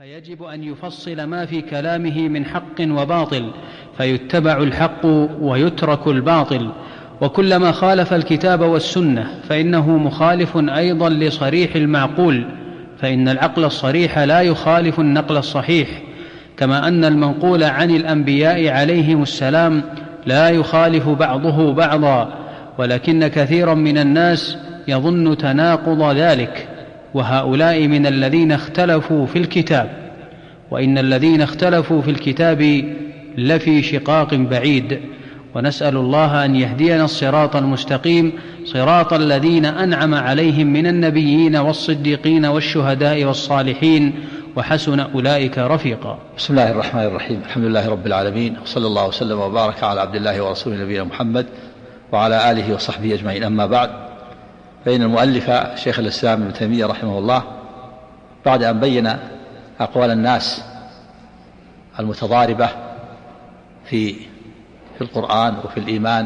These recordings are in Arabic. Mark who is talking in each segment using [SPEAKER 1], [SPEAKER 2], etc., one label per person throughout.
[SPEAKER 1] فيجب أن يفصل ما في كلامه من حق وباطل، فيتبع الحق ويترك الباطل. وكلما خالف الكتاب والسنة فإنه مخالف أيضا لصريح المعقول، فإن العقل الصريح لا يخالف النقل الصحيح، كما أن المنقول عن الأنبياء عليهم السلام لا يخالف بعضه بعضا، ولكن كثيرا من الناس يظن تناقض ذلك، وهؤلاء من الذين اختلفوا في الكتاب، وإن الذين اختلفوا في الكتاب لفي شقاق بعيد. ونسأل الله أن يهدينا الصراط المستقيم، صراط الذين أنعم عليهم من النبيين والصديقين والشهداء والصالحين، وحسن أولئك رفيقا.
[SPEAKER 2] بسم الله الرحمن الرحيم. الحمد لله رب العالمين، وصلى الله وسلم وبارك على عبد الله ورسوله نبينا محمد وعلى آله وصحبه أجمعين. أما بعد، فإن المؤلف شيخ الإسلام ابن تيمية رحمه الله بعد أن بين أقوال الناس المتضاربة في القرآن وفي الإيمان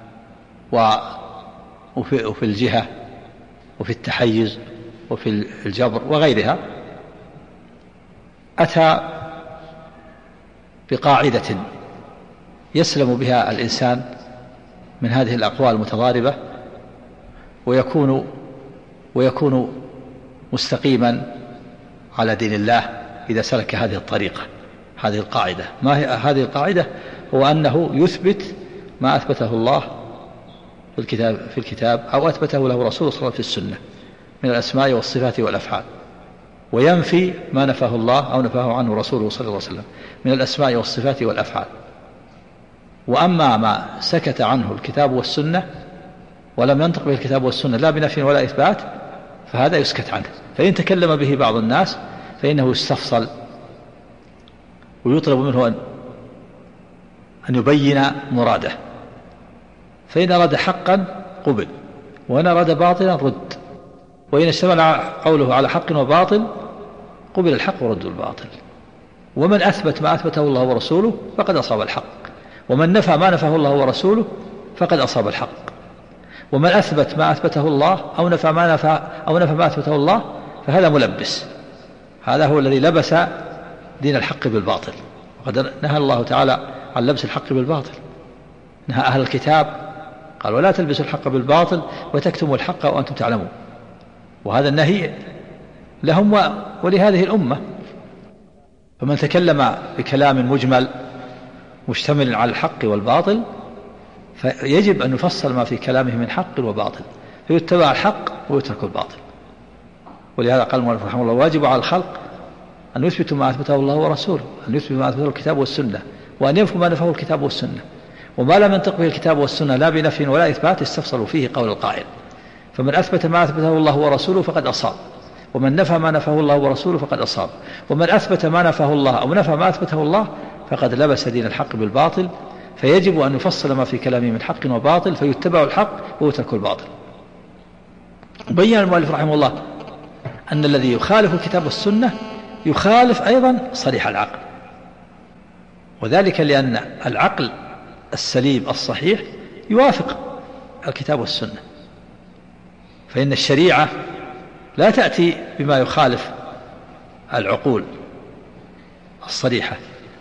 [SPEAKER 2] وفي الجهة وفي التحيز وفي الجبر وغيرها، أتى بقاعدة يسلم بها الإنسان من هذه الأقوال المتضاربة ويكون مستقيما على دين الله إذا سلك هذه الطريقة. هذه القاعدة، ما هي هذه القاعدة؟ هو أنه يثبت ما أثبته الله في الكتاب أو أثبته له رسوله صلى الله عليه وسلم في السنة من الأسماء والصفات والأفعال، وينفي ما نفاه الله أو نفاه عنه رسوله صلى الله عليه وسلم من الأسماء والصفات والأفعال. وأما ما سكت عنه الكتاب والسنة ولم ينطق به الكتاب والسنة لا بنفي ولا إثبات، فهذا يسكت عنه. فإن تكلم به بعض الناس فإنه يستفصل ويطلب منه أن يبين مراده، فإن أراد حقا قبل، وإن أراد باطلا رد، وإن اشتمل قوله على حق وباطل قبل الحق ورد الباطل. ومن أثبت ما أثبته الله ورسوله فقد أصاب الحق، ومن نفى ما نفاه الله ورسوله فقد أصاب الحق. ومن أثبت ما أثبته الله أو نفى ما أثبته الله فهذا ملبس، هذا هو الذي لبس دين الحق بالباطل. وقد نهى الله تعالى عن لبس الحق بالباطل، نهى أهل الكتاب قال: ولا تلبسوا الحق بالباطل وتكتموا الحق وأنتم تعلمون. وهذا النهي لهم ولهذه الأمة. فمن تكلم بكلام مجمل مشتمل على الحق والباطل فيجب أن يفصل ما في كلامه من حق وباطل، فيتبع الحق ويترك الباطل. ولهذا قال المؤلف رحمه الله: واجب على الخلق أن يثبتوا ما أثبته الله ورسوله، أن يثبتوا ما أثبته الكتاب والسنة، وأن ينفوا ما نفاه الكتاب والسنة. وما لم ينطق به الكتاب والسنة لا بنفي ولا إثبات استفصلوا فيه قول القائل. فمن أثبت ما أثبته الله ورسوله فقد أصاب، ومن نفى ما نفاه الله ورسوله فقد أصاب، ومن أثبت ما نفاه الله أو نفى ما أثبته الله فقد لبس دين الحق بالباطل. فيجب أن يفصل ما في كلامه من حق وباطل، فيتبع الحق ويترك الباطل. بين المؤلف رحمه الله أن الذي يخالف الكتاب والسنة يخالف أيضا صريح العقل، وذلك لأن العقل السليم الصحيح يوافق الكتاب والسنة. فإن الشريعة لا تأتي بما يخالف العقول الصريحة،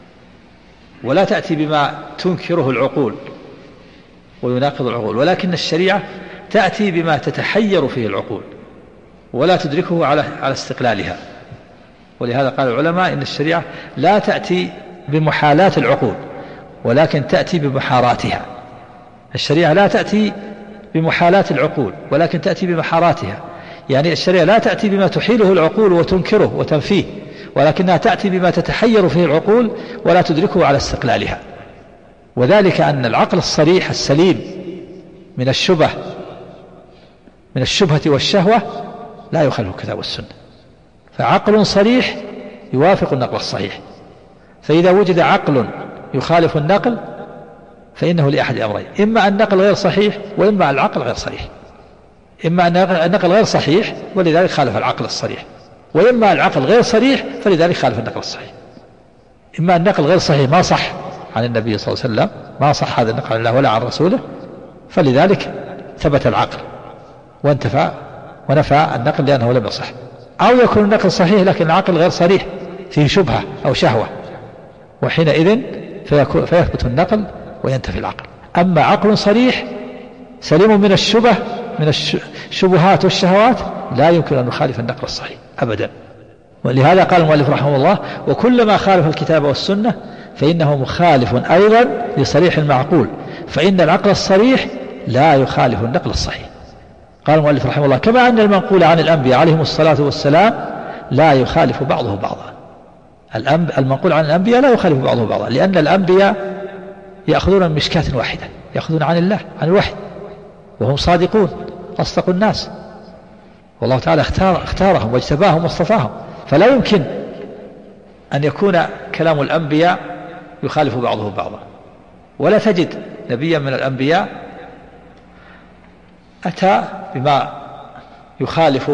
[SPEAKER 2] ولا تأتي بما تنكره العقول ويناقض العقول، ولكن الشريعة تأتي بما تتحير فيه العقول ولا تدركه على استقلالها. ولهذا قال العلماء إن الشريعة لا تأتي بمحالات العقول ولكن تأتي بمحاراتها. الشريعة لا تأتي بمحالات العقول ولكن تأتي بمحاراتها، يعني الشريعة لا تأتي بما تحيله العقول وتنكره وتنفيه، ولكنها تأتي بما تتحير فيه العقول ولا تدركه على استقلالها. وذلك أن العقل الصريح السليم من الشبهة والشهوة لا يخالف الكتاب والسنة، فعقل صريح يوافق النقل الصحيح. فإذا وجد عقل يخالف النقل فإنه لأحد أمرين: إما النقل غير صحيح، وإما العقل غير صحيح. إما أن النقل غير صحيح ولذلك خالف العقل الصريح، وإما العقل غير صريح فلذلك خالف النقل الصحيح. إما النقل غير صحيح ما صح عن النبي صلى الله عليه وسلم، ما صح هذا النقل عن الله ولا عن رسوله، فلذلك ثبت العقل ونفى النقل لأنه لم يصح. أو يكون النقل صحيح لكن العقل غير صريح فيه شبهة أو شهوة، وحينئذ فيثبت النقل وينتفي العقل. أما عقل صريح سليم من الشبه من الشبهات والشهوات لا يمكن أن نخالف النقل الصحيح أبدا. ولهذا قال المؤلف رحمه الله: وكلما خالف الكتاب والسنة فإنه مخالف أيضا لصريح المعقول، فإن العقل الصريح لا يخالف النقل الصحيح. قال المؤلف رحمه الله: كما أن المنقول عن الأنبياء عليهم الصلاة والسلام لا يخالف بعضه بعضا. المنقول عن الأنبياء لا يخالف بعضه بعضا، لأن الأنبياء يأخذون من مشكاة واحدة، يأخذون عن الله، عن الوحي، وهم صادقون أصدق الناس، والله تعالى اختارهم واجتباهم واصطفاهم، فلا يمكن أن يكون كلام الأنبياء يخالف بعضه بعضا. ولا تجد نبيا من الأنبياء أتى بما يخالف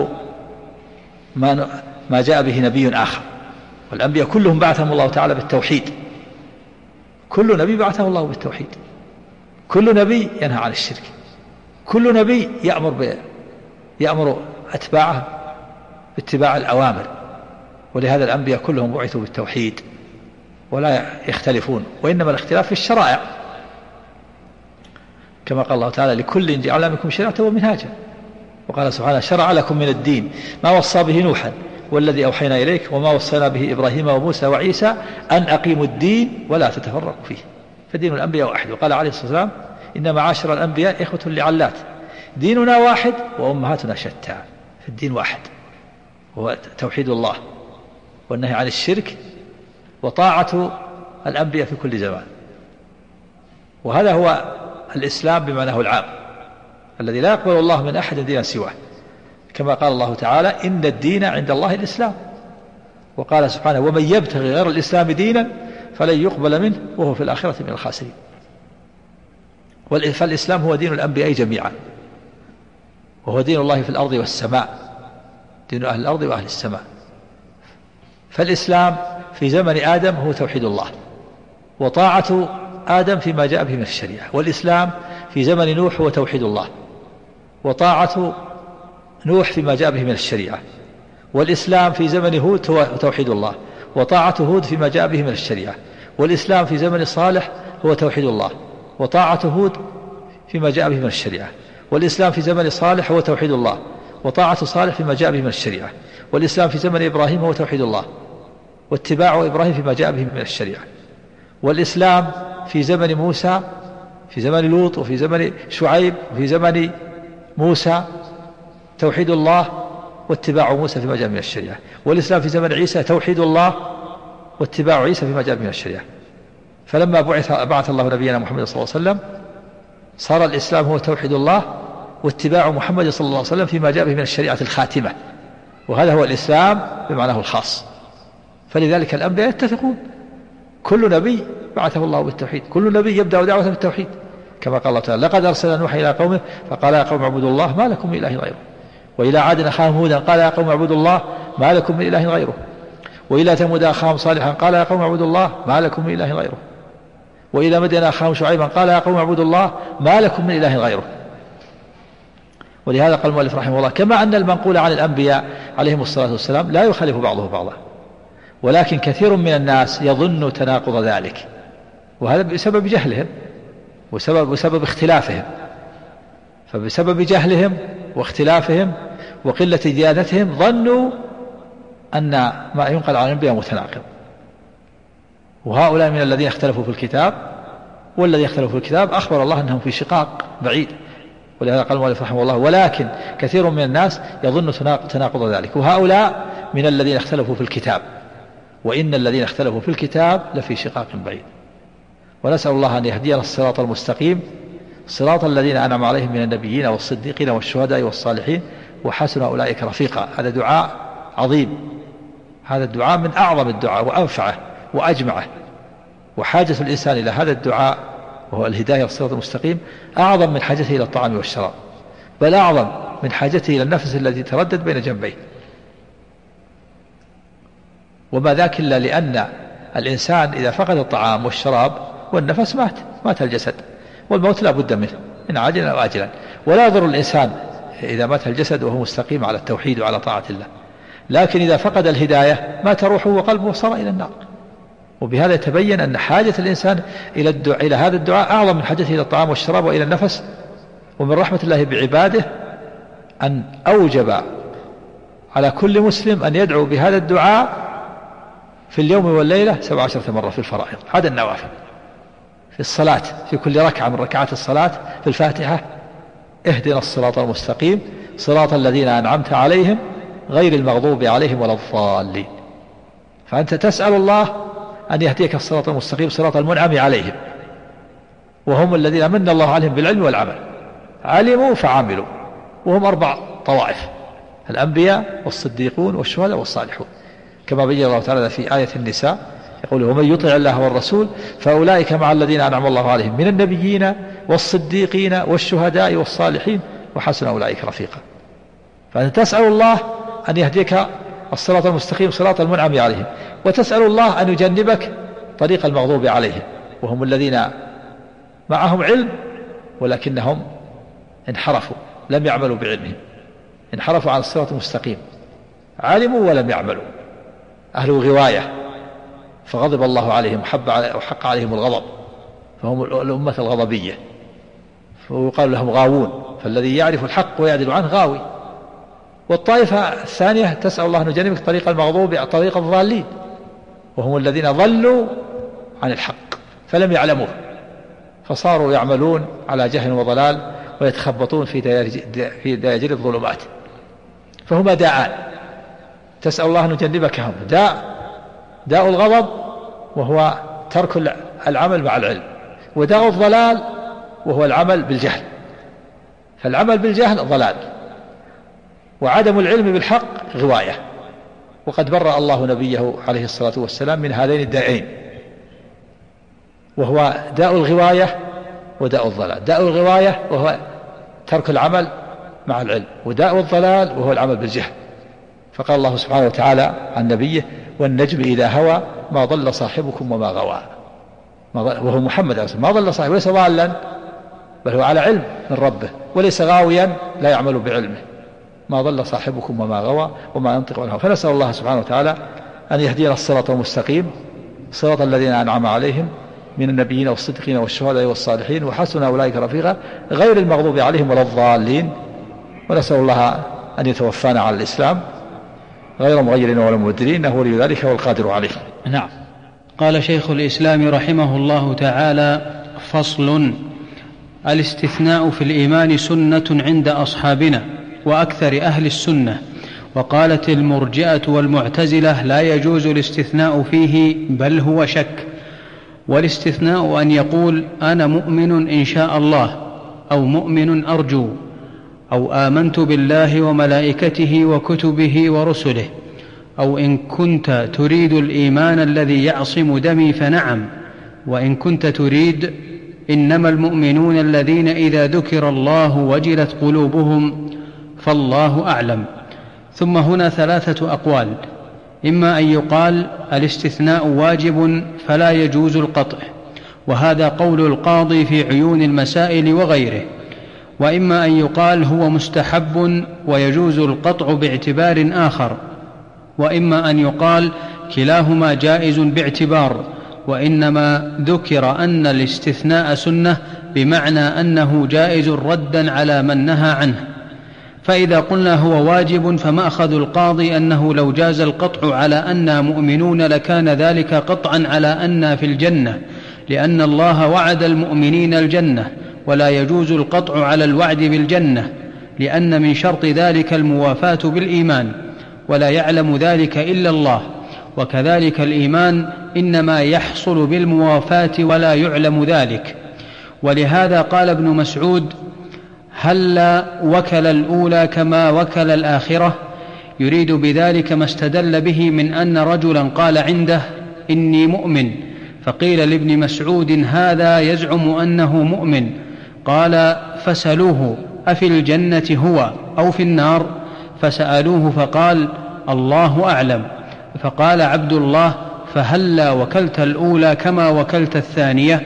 [SPEAKER 2] ما جاء به نبي آخر. والأنبياء كلهم بعثهم الله تعالى بالتوحيد، كل نبي بعثه الله بالتوحيد، كل نبي ينهى عن الشرك، كل نبي يأمر أتباعه باتباع الأوامر. ولهذا الأنبياء كلهم بعثوا بالتوحيد ولا يختلفون، وإنما الاختلاف في الشرائع، كما قال الله تعالى: لكل جعلنا منكم شريعة ومنهاجا. وقال سبحانه: شرع لكم من الدين ما وصى به نوحا والذي أوحينا إليك وما وصينا به إبراهيم وموسى وعيسى أن أقيموا الدين ولا تتفرقوا فيه، فدين الأنبياء واحد. وقال عليه الصلاة والسلام: إن معاشر الأنبياء إخوة لعلات، ديننا واحد وأمهاتنا شتى. فالدين واحد، هو توحيد الله والنهي عن الشرك وطاعة الأنبياء في كل زمان. وهذا هو الإسلام بمعناه العام الذي لا يقبل الله من أحد دينا سواه، كما قال الله تعالى: إن الدين عند الله الإسلام. وقال سبحانه: ومن يبتغي غير الإسلام دينا فلن يقبل منه وهو في الآخرة من الخاسرين. فالإسلام هو دين الأنبياء جميعا، وهو دين الله في الأرض والسماء، دين أهل الأرض وأهل السماء. فالإسلام في زمن آدم هو توحيد الله وطاعة آدم فيما جاء به من الشريعة، والإسلام في زمن نوح هو توحيد الله وطاعة نوح فيما جاء به من الشريعة، والإسلام في زمن هود هو توحيد الله وطاعة هود فيما جاء به من الشريعة، والإسلام في زمن صالح هو توحيد الله وطاعة هود فيما جاء به من الشريعة، والإسلام في زمن صالح هو توحيد الله وطاعة صالح فيما جاء به من الشريعة، والإسلام في زمن إبراهيم هو توحيد الله واتباع إبراهيم فيما جاء به من الشريعة، والإسلام في زمن موسى، في زمن لوط، وفي زمن شعيب، وفي زمن موسى توحيد الله واتباع موسى فيما جاء من الشريعة، والإسلام في زمن عيسى توحيد الله واتباع عيسى فيما جاء من الشريعة. فلما بعث الله نبينا محمد صلى الله عليه وسلم صار الإسلام هو توحيد الله واتباع محمد صلى الله عليه وسلم فيما جاء به من الشريعة الخاتمة، وهذا هو الإسلام بمعناه الخاص. فلذلك الأنبياء يتفقون، كل نبي بعثه الله بالتوحيد، كل نبي يبدأ دعوته بالتوحيد، كما قال الله تعالى: لقد أرسلنا نوحا إلى قومه فقال يا قوم اعبدوا الله ما لكم من إله غيره، وإلى عاد أخاهم هودا قال يا قوم اعبدوا الله ما لكم من إله غيره، وإلى ثمود أخاهم صالحا قال يا قوم اعبدوا الله ما لكم من إله غيره، وإلى مدين أخاهم شعيبا قال يا قوم اعبدوا الله ما لكم من إله غيره. ولهذا قال المؤلف رحمه الله: كما أن المنقول عن الأنبياء عليهم الصلاة والسلام لا يخالف بعضه بعضا، ولكن كثير من الناس يظن تناقض ذلك، وهذا بسبب جهلهم وسبب اختلافهم. فبسبب جهلهم واختلافهم وقلة ديانتهم ظنوا أن ما ينقل عن الأنبياء متناقض. وهؤلاء من الذين اختلفوا في الكتاب، والذي اختلفوا في الكتاب أخبر الله أنهم في شقاق بعيد. ولهذا قال المؤلف رحمه الله: ولكن كثير من الناس يظن تناقض ذلك. وهؤلاء من الذين اختلفوا في الكتاب، وإن الذين اختلفوا في الكتاب لفي شقاق بعيد. ونسأل الله أن يهدينا الصراط المستقيم، صراط الذين أنعم عليهم من النبيين والصديقين والشهداء والصالحين وحسن أولئك رفيقا. هذا دعاء عظيم، هذا الدعاء من أعظم الدعاء وأنفعه وأجمعه، وحاجة الإنسان إلى هذا الدعاء وهو الهداية والصراط المستقيم أعظم من حاجته إلى الطعام والشراب، بل أعظم من حاجته إلى النفس الذي تردد بين جنبيه. وما ذاك إلا لأن الإنسان إذا فقد الطعام والشراب والنفس مات الجسد، والموت لا بد منه إن عاجلا أو آجلا. ولا يضر الإنسان إذا مات الجسد وهو مستقيم على التوحيد وعلى طاعة الله، لكن إذا فقد الهداية مات روحه وقلبه وصار إلى النار. وبهذا يتبين أن حاجة الإنسان إلى هذا الدعاء أعظم من حاجته إلى الطعام والشراب وإلى النفس. ومن رحمة الله بعباده أن أوجب على كل مسلم أن يدعو بهذا الدعاء في اليوم والليلة 17 مرة في الفرائض عدا النوافل. في الصلاة في كل ركعة من ركعات الصلاة في الفاتحة: اهدنا الصراط المستقيم صراط الذين أنعمت عليهم غير المغضوب عليهم ولا الضالين. فأنت تسأل الله أن يهديك الصراط المستقيم صراط المنعم عليهم، وهم الذين من الله عليهم بالعلم والعمل، علموا فعملوا، وهم 4 طوائف: الأنبياء والصديقون والشهداء والصالحون، كما بين الله تعالى في آية النساء يقول: ومن يطع الله والرسول فأولئك مع الذين أنعم الله عليهم من النبيين والصديقين والشهداء والصالحين وحسن أولئك رفيقا. فأنت تسأل الله أن يهديك الصراط المستقيم صراط المنعم عليهم، وتسأل الله أن يجنبك طريق المغضوب عليهم، وهم الذين معهم علم ولكنهم انحرفوا لم يعملوا بعلمهم، انحرفوا عن الصراط المستقيم، علموا ولم يعملوا، أهل غواية فغضب الله عليهم وحق عليهم الغضب، فهم الأمة الغضبية، ويقال لهم غاوون، فالذي يعرف الحق ويعدل عنه غاوي. والطائفة الثانية تسأل الله أن يجنبك طريق المغضوب طريق الضالين، وهم الذين ضلوا عن الحق فلم يعلموه، فصاروا يعملون على جهل وضلال ويتخبطون في دياجير الظلمات. فهما داءان تسأل الله أن يجنبكهم: داء الغضب وهو ترك العمل مع العلم، وداء الضلال وهو العمل بالجهل. فالعمل بالجهل ضلال، وعدم العلم بالحق غواية. وقد برأ الله نبيه عليه الصلاة والسلام من هذين الدائين، وهو داء الغواية وداء الضلال. داء الغواية وهو ترك العمل مع العلم، وداء الضلال وهو العمل بالجهل. فقال الله سبحانه وتعالى عن نبيه: والنجم إذا هوى ما ضل صاحبكم وما غوى. وهو محمد عليه الصلاة والسلام ما ضل صاحبه، ليس ضالا بل هو على علم من ربه، وليس غاويا لا يعمل بعلمه. ما ضل صاحبكم وما غوى وما ينطق عن الهوى. فنسأل الله سبحانه وتعالى أن يهدينا الصراط المستقيم صراط الذين أنعم عليهم من النبيين والصديقين والشهداء والصالحين وحسن أولئك رفيقا غير المغضوب عليهم ولا الضالين. ونسأل الله أن يتوفانا على الإسلام غير مغيرين ولا مبدلين، إنه ولي ذلك والقادر عليه.
[SPEAKER 1] نعم. قال شيخ الإسلام رحمه الله تعالى: فصل: الاستثناء في الإيمان سنة عند أصحابنا وأكثر أهل السنة. وقالت المرجئة والمعتزلة: لا يجوز الاستثناء فيه بل هو شك. والاستثناء أن يقول: أنا مؤمن إن شاء الله، أو مؤمن أرجو، أو آمنت بالله وملائكته وكتبه ورسله، أو إن كنت تريد الإيمان الذي يعصم دمي فنعم، وإن كنت تريد إنما المؤمنون الذين إذا ذكر الله وجلت قلوبهم، فالله أعلم. ثم هنا 3 أقوال: إما أن يقال الاستثناء واجب فلا يجوز القطع، وهذا قول القاضي في عيون المسائل وغيره، وإما أن يقال هو مستحب ويجوز القطع باعتبار آخر، وإما أن يقال كلاهما جائز باعتبار، وإنما ذكر أن الاستثناء سنة بمعنى أنه جائز ردا على من نهى عنه. فإذا قلنا هو واجب فمأخذ القاضي أنه لو جاز القطع على أننا مؤمنون لكان ذلك قطعا على أننا في الجنة، لأن الله وعد المؤمنين الجنة، ولا يجوز القطع على الوعد بالجنة، لأن من شرط ذلك الموافاة بالإيمان، ولا يعلم ذلك إلا الله. وكذلك الإيمان إنما يحصل بالموافاة ولا يعلم ذلك. ولهذا قال ابن مسعود: هل وكل الأولى كما وكل الآخرة، يريد بذلك ما استدل به من أن رجلا قال عنده: إني مؤمن، فقيل لابن مسعود: هذا يزعم أنه مؤمن. قال: فسألوه: أفي الجنة هو أو في النار؟ فسألوه فقال: الله أعلم. فقال عبد الله: فهلا وكلت الأولى كما وكلت الثانية؟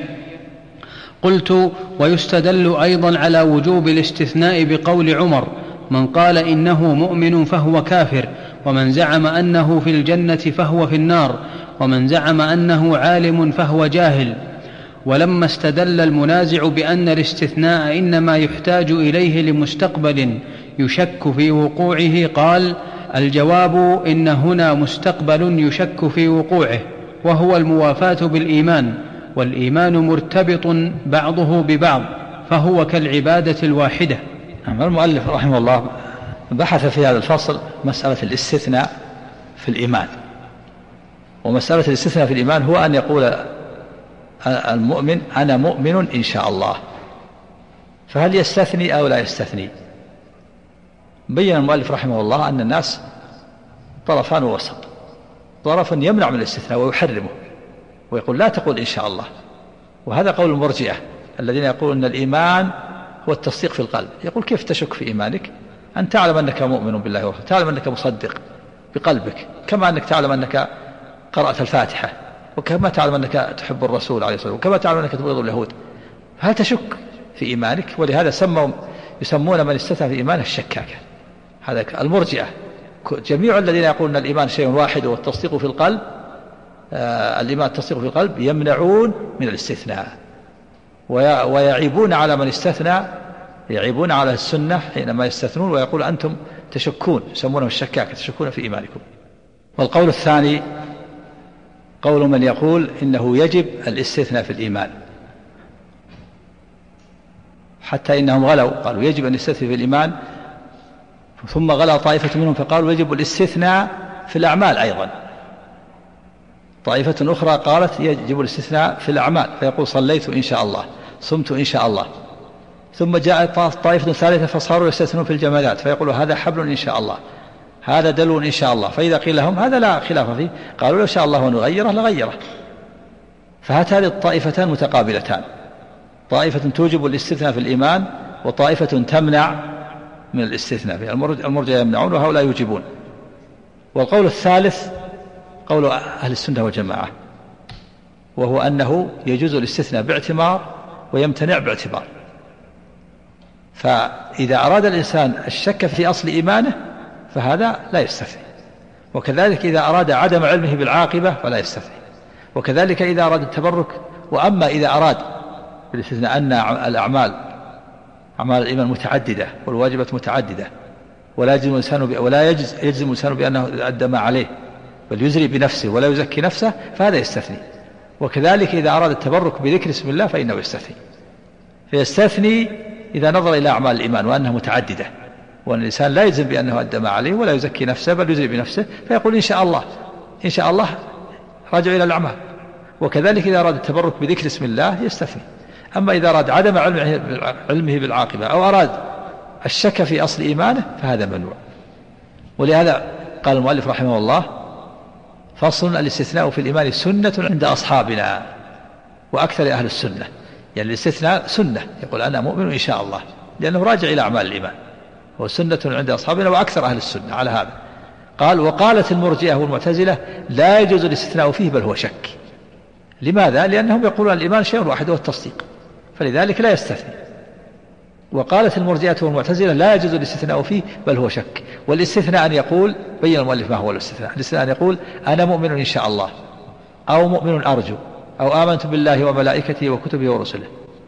[SPEAKER 1] قلت: ويستدل أيضا على وجوب الاستثناء بقول عمر: من قال إنه مؤمن فهو كافر، ومن زعم أنه في الجنة فهو في النار، ومن زعم أنه عالم فهو جاهل. ولما استدل المنازع بأن الاستثناء إنما يحتاج إليه لمستقبل يشك في وقوعه قال: الجواب إن هنا مستقبل يشك في وقوعه، وهو الموافاة بالإيمان، والإيمان مرتبط بعضه ببعض، فهو كالعبادة الواحدة.
[SPEAKER 2] المؤلف رحمه الله بحث في هذا الفصل مسألة الاستثناء في الإيمان. ومسألة الاستثناء في الإيمان هو أن يقول المؤمن: أنا مؤمن إن شاء الله. فهل يستثني أو لا يستثني؟ بين المؤلف رحمه الله أن الناس طرفان ووسط: طرف يمنع من الاستثناء ويحرمه ويقول: لا تقول إن شاء الله. وهذا قول المرجئة الذين يقولون أن الإيمان هو التصديق في القلب. يقول: كيف تشك في إيمانك؟ أن تعلم أنك مؤمن بالله ورسوله، تعلم أنك مصدق بقلبك، كما أنك تعلم أنك قرأت الفاتحة، وكما تعلم أنك تحب الرسول عليه الصلاة والسلام، وكما تعلم أنك تبغض اليهود. هل تشك في إيمانك؟ ولهذا يسمون من استثنى في إيمانه الشكاكة. هذا المرجئة. جميع الذين يقولون أن الإيمان شيء واحد والتصديق في القلب، الإيمان التصديق في القلب، يمنعون من الاستثناء ويعيبون على من استثنى، يعيبون على السنة حينما يستثنون ويقول: أنتم تشكون، يسمونه الشكاكة، تشكون في إيمانكم. والقول الثاني قول من يقول إنه يجب الاستثناء في الإيمان، حتى إنهم غلوا قالوا يجب أن يستثنى في الإيمان، ثم غلا طائفة منهم فقالوا يجب الاستثناء في الأعمال أيضا. طائفة أخرى قالت يجب الاستثناء في الأعمال، فيقول: صليت إن شاء الله، صمت إن شاء الله. ثم جاءت طائفة ثالثة فصاروا يستثنون في الجمادات، فيقولوا: هذا حبل إن شاء الله، هذا دلو إن شاء الله. فإذا قيل لهم هذا لا خلاف فيه، قالوا: لو شاء الله ونغيره لغيره. فهاتان الطائفتان متقابلتان: طائفة توجب الاستثناء في الإيمان، وطائفة تمنع من الاستثناء فيه. المرجئة يمنعون وهؤلاء يوجبون. والقول الثالث قول أهل السنة والجماعة، وهو أنه يجوز الاستثناء باعتبار ويمتنع باعتبار. فإذا أراد الإنسان الشك في أصل إيمانه فهذا لا يستثني، وكذلك إذا أراد عدم علمه بالعاقبة فلا يستثني، وكذلك إذا أراد التبرك. وأما إذا أراد بالاستثناء أن الأعمال أعمال الإيمان متعددة والواجبات متعددة، ولا يجزم الإنسان بأنه أدى ما عليه، بل يزري بنفسه ولا يزكي نفسه، فهذا يستثني. وكذلك إذا أراد التبرك بذكر اسم الله فإنه يستثني. فيستثني إذا نظر إلى أعمال الإيمان وأنها متعددة، وأن الإنسان لا يجزم بأنه أدى ما عليه ولا يزكي نفسه بل يزري بنفسه، فيقول: إن شاء الله، إن شاء الله، راجع إلى الأعمال. وكذلك إذا أراد التبرك بذكر اسم الله يستثني. أما إذا أراد عدم علمه بالعاقبة أو أراد الشك في أصل إيمانه فهذا ممنوع. ولهذا قال المؤلف رحمه الله: فصل: الاستثناء في الإيمان سنة عند أصحابنا وأكثر أهل السنة. يعني الاستثناء سنة، يقول: أنا مؤمن إن شاء الله، لأنه راجع إلى أعمال الإيمان، هو سنة عند أصحابنا وأكثر أهل السنة على هذا. قال: وقالت المرجئة والمعتزلة لا يجوز الاستثناء فيه بل هو شك. لماذا؟ لأنهم يقولون الإيمان شيء واحد هو التصديق، فلذلك لا يستثني. وقالت المرجئة والمعتزلة لا يجوز الاستثناء فيه بل هو شك. والاستثناء أن يقول، بين المؤلف ما هو الاستثناء، الاستثناء أن يقول: أنا مؤمن إن شاء الله، أو مؤمن أرجو، أو آمنت بالله وملائكته وكتبه ورسله،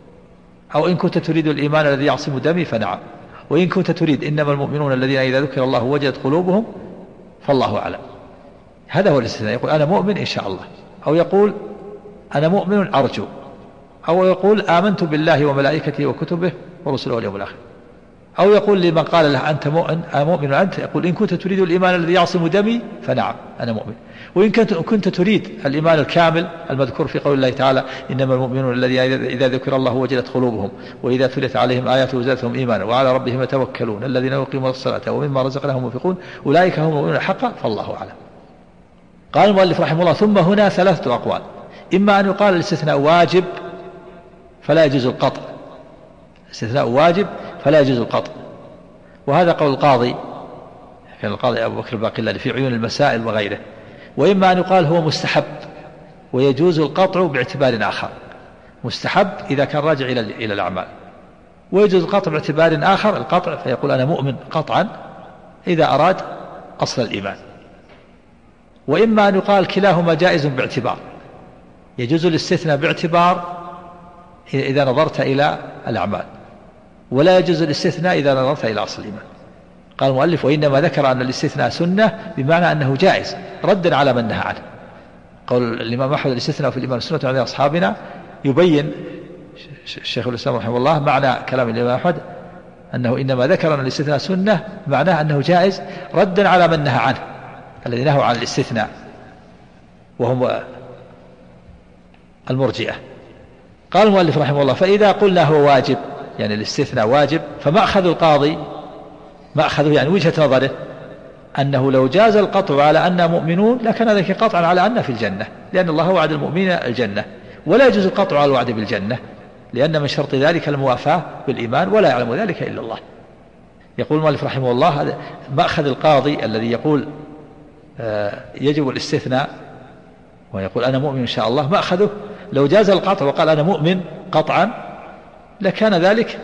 [SPEAKER 2] أو إن كنت تريد الإيمان الذي يعصم دمي فنعم، وإن كنت تريد إنما المؤمنون الذين إذا ذكر الله وجلت قلوبهم فالله أعلم. هذا هو الاستثناء، يقول: أنا مؤمن إن شاء الله، أو يقول: أنا مؤمن أرجو، أو يقول: آمنت بالله وملائكته وكتبه ورسله واليوم الآخر، أو يقول لمن قال له: أنت مؤمن أنت، يقول: إن كنت تريد الإيمان الذي يعصم دمي فنعم أنا مؤمن. وإن كنت تريد الإيمان الكامل المذكور في قول الله تعالى: إنما المؤمنون الذين إذا ذكر الله وجلت قلوبهم وإذا تليت عليهم آياته زادتهم إيمانا وعلى ربهم يتوكلون الذين يقيمون الصلاة ومما رزقناهم ينفقون أولئك هم المؤمنون حقا فالله أعلم. قال المؤلف رحمه الله: ثم هنا ثلاثة أقوال: إما أن يقال الاستثناء واجب فلا يجوز القطع، الاستثناء واجب فلا يجوز القطع، وهذا قول القاضي، كان القاضي أبو بكر الباقلاني في عيون المسائل وغيره. وإما أن يقال هو مستحب ويجوز القطع باعتبار آخر، مستحب إذا كان راجع إلى الأعمال، ويجوز القطع باعتبار آخر، القطع فيقول: أنا مؤمن قطعا إذا أراد أصل الإيمان. وإما أن يقال كلاهما جائز باعتبار، يجوز الاستثناء باعتبار إذا نظرت إلى الأعمال، ولا يجوز الاستثناء إذا نظرت إلى أصل الإيمان. قال المؤلف: وإنما ذكر أن الاستثناء سنة بمعنى أنه جائز ردا على من نهى عنه. قول الإمام أحمد: الاستثناء في الإيمان سنة عند أصحابنا، يبين الشيخ الإسلام رحمه الله معنى كلام الإمام أحمد أنه إنما ذكر أن الاستثناء سنة معناه أنه جائز ردا على من نهى عنه، الذي نهوا عن الاستثناء وهم المرجئة. قال المؤلف رحمه الله: فإذا قلنا هو واجب، يعني الاستثناء واجب، فمأخذ القاضي، مأخذه يعني وجهة نظره، أنه لو جاز القطع على أننا مؤمنون لكان ذلك قطعا على أننا في الجنة، لأن الله وعد المؤمنين الجنة، ولا يجوز القطع على الوعد بالجنة، لأن من شرط ذلك الموافاة بالإيمان، ولا يعلم ذلك إلا الله. يقول المؤلف رحمه الله: هذا مأخذ القاضي الذي يقول يجب الاستثناء ويقول أنا مؤمن إن شاء الله، مأخذه لو جاز القطع وقال أنا مؤمن قطعا لكان ذلك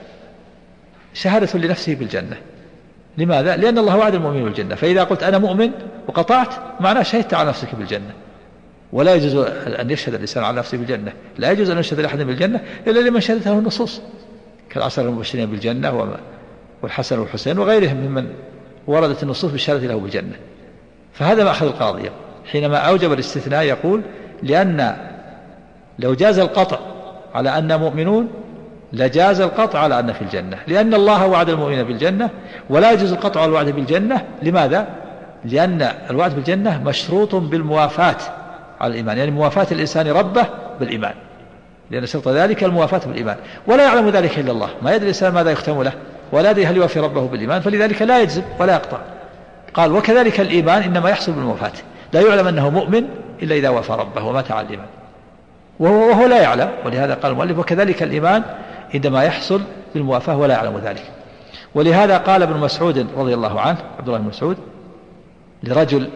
[SPEAKER 2] شهادة لنفسه بالجنة. لماذا؟ لأن الله وعد المؤمنين بالجنة، فإذا قلت أنا مؤمن وقطعت معناه شهدت على نفسك بالجنة، ولا يجوز أن يشهد الإنسان على نفسه بالجنة، لا يجوز أن يشهد لأحد بالجنة إلا لمن شهدته النصوص كالعشرة المبشرين بالجنة والحسن والحسين وغيرهم ممن وردت النصوص بالشهادة له بالجنة. فهذا مأخذ القاضي حينما أوجب الاستثناء، يقول لأن لو جاز القطع على أن مؤمنون لجاز القطع على أن في الجنة، لأن الله وعد المؤمنين بالجنة، ولا يجوز القطع على الوعد بالجنة. لماذا؟ لأن الوعد بالجنة مشروط بالموافاة على الإيمان، يعني موافاة الإنسان ربه بالإيمان، لأن شرط ذلك الموافاة بالإيمان، ولا يعلم ذلك إلا الله، ما يدري الإنسان ماذا يختم له، ولا يدري هل يوفي ربه بالإيمان، فلذلك لا يجزم ولا يقطع. قال: وكذلك الإيمان إنما يحصل بالموافاة، لا يعلم أنه مؤمن إلا إذا وافى ربه ومات على الإيمان، وهو لا يعلم. ولهذا قال المؤلف: وكذلك الإيمان إنما يحصل بالموافاة ولا يعلم ذلك. ولهذا قال ابن مسعود رضي الله عنه، عبد الله بن مسعود، لرجل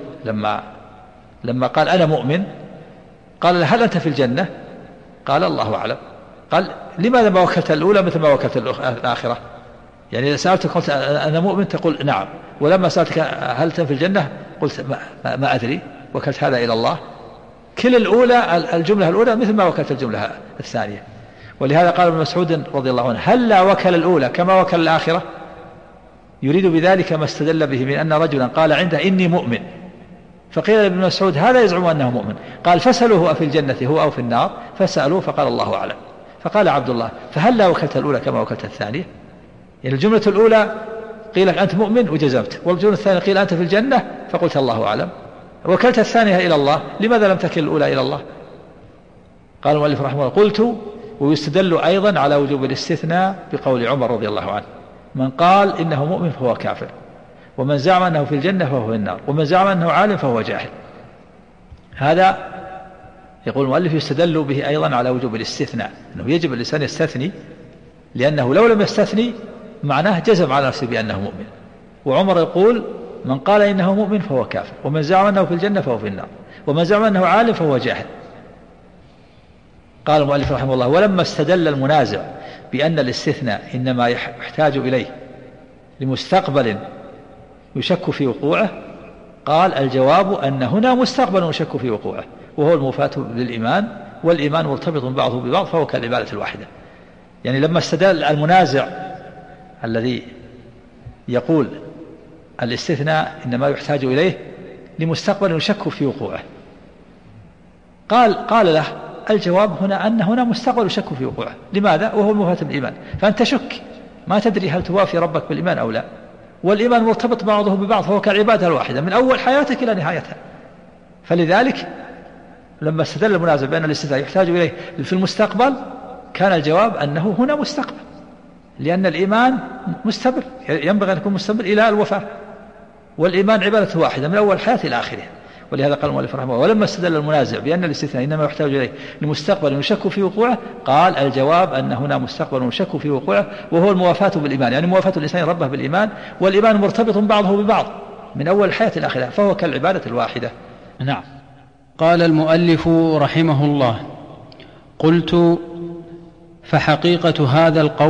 [SPEAKER 2] لما قال أنا مؤمن، قال: هل أنت في الجنة؟ قال: الله أعلم. قال: لماذا ما وكلت الأولى مثل ما وكلت الآخرة؟ يعني إذا سألتك قلت أنا مؤمن تقول نعم، ولما سألتك هل أنت في الجنة قلت ما أدري، وكلت هذا إلى الله. كل الأولى الجملة الأولى مثل ما وكلت الجملة الثانية. ولهذا قال ابن مسعود رضي الله عنه: هل لا وكل الأولى كما وكل الآخرة؟ يريد بذلك ما استدل به من أن رجلا قال عنده إني مؤمن، فقيل لابن مسعود هذا يزعم أنه مؤمن، قال: فسألوه أفي الجنة هو أو في النار؟ فسألوه فقال: الله أعلم. فقال عبد الله: فهل لا وكلت الأولى كما وكلت الثانية؟ يعني الجملة الأولى قيل لك أنت مؤمن وجزمت، والجملة الثانية قيل أنت في الجنة فقلت الله أعلم، وكلت الثانية إلى الله، لماذا لم تكل الأولى إلى الله؟ قال المؤلف رحمه الله: قلت: ويستدل أيضا على وجوب الاستثناء بقول عمر رضي الله عنه: من قال إنه مؤمن فهو كافر، ومن زعم أنه في الجنة فهو في النار، ومن زعم أنه عالم فهو جاهل. هذا يقول المؤلف يستدل به أيضا على وجوب الاستثناء، أنه يجب الإنسان يستثني، لأنه لو لم يستثني معناه جزم على نفسه بأنه مؤمن. وعمر يقول: من قال إنه مؤمن فهو كافر، ومن زعم أنه في الجنة فهو في النار، ومن زعم أنه عالم فهو جاهل. قال المؤلف رحمه الله: ولما استدل المنازع بأن الاستثناء إنما يحتاج إليه لمستقبل يشك في وقوعه، قال: الجواب أن هنا مستقبل يشك في وقوعه، وهو الموافاة للإيمان، والإيمان مرتبط بعضه ببعض، فهو كالعبادة الواحدة. يعني لما استدل المنازع الذي يقول الاستثناء إنما يحتاج إليه لمستقبل يشك في وقوعه، قال له الجواب هنا أن هنا مستقبل يشك في وقوعه. لماذا؟ وهو الموافاة بالإيمان، فأنت تشك ما تدري هل توافي ربك بالإيمان أو لا، والإيمان مرتبط بعضه ببعض، فهو كالعبادة الواحدة من أول حياتك إلى نهايتها. فلذلك لما استدل المنازع بأن الاستثناء يحتاج إليه في المستقبل، كان الجواب أنه هنا مستقبل، لأن الإيمان مستمر، ينبغي أن يكون مستمر إلى الوفاة، والإيمان عبادة واحدة من أول الحياة إلى آخرها. ولهذا قال المؤلف رحمه الله: ولما استدل المنازع بأن الاستثناء إنما يحتاج إليه لمستقبل يشك في وقوعه، قال: الجواب أن هنا مستقبل يشك في وقوعه، وهو الموافاة بالإيمان، يعني موافاة الإنسان ربه بالإيمان، والإيمان مرتبط بعضه ببعض من أول الحياة إلى آخرها، فهو كالعبادة الواحدة. نعم.
[SPEAKER 1] قال المؤلف رحمه الله: قلت: فحقيقة هذا القول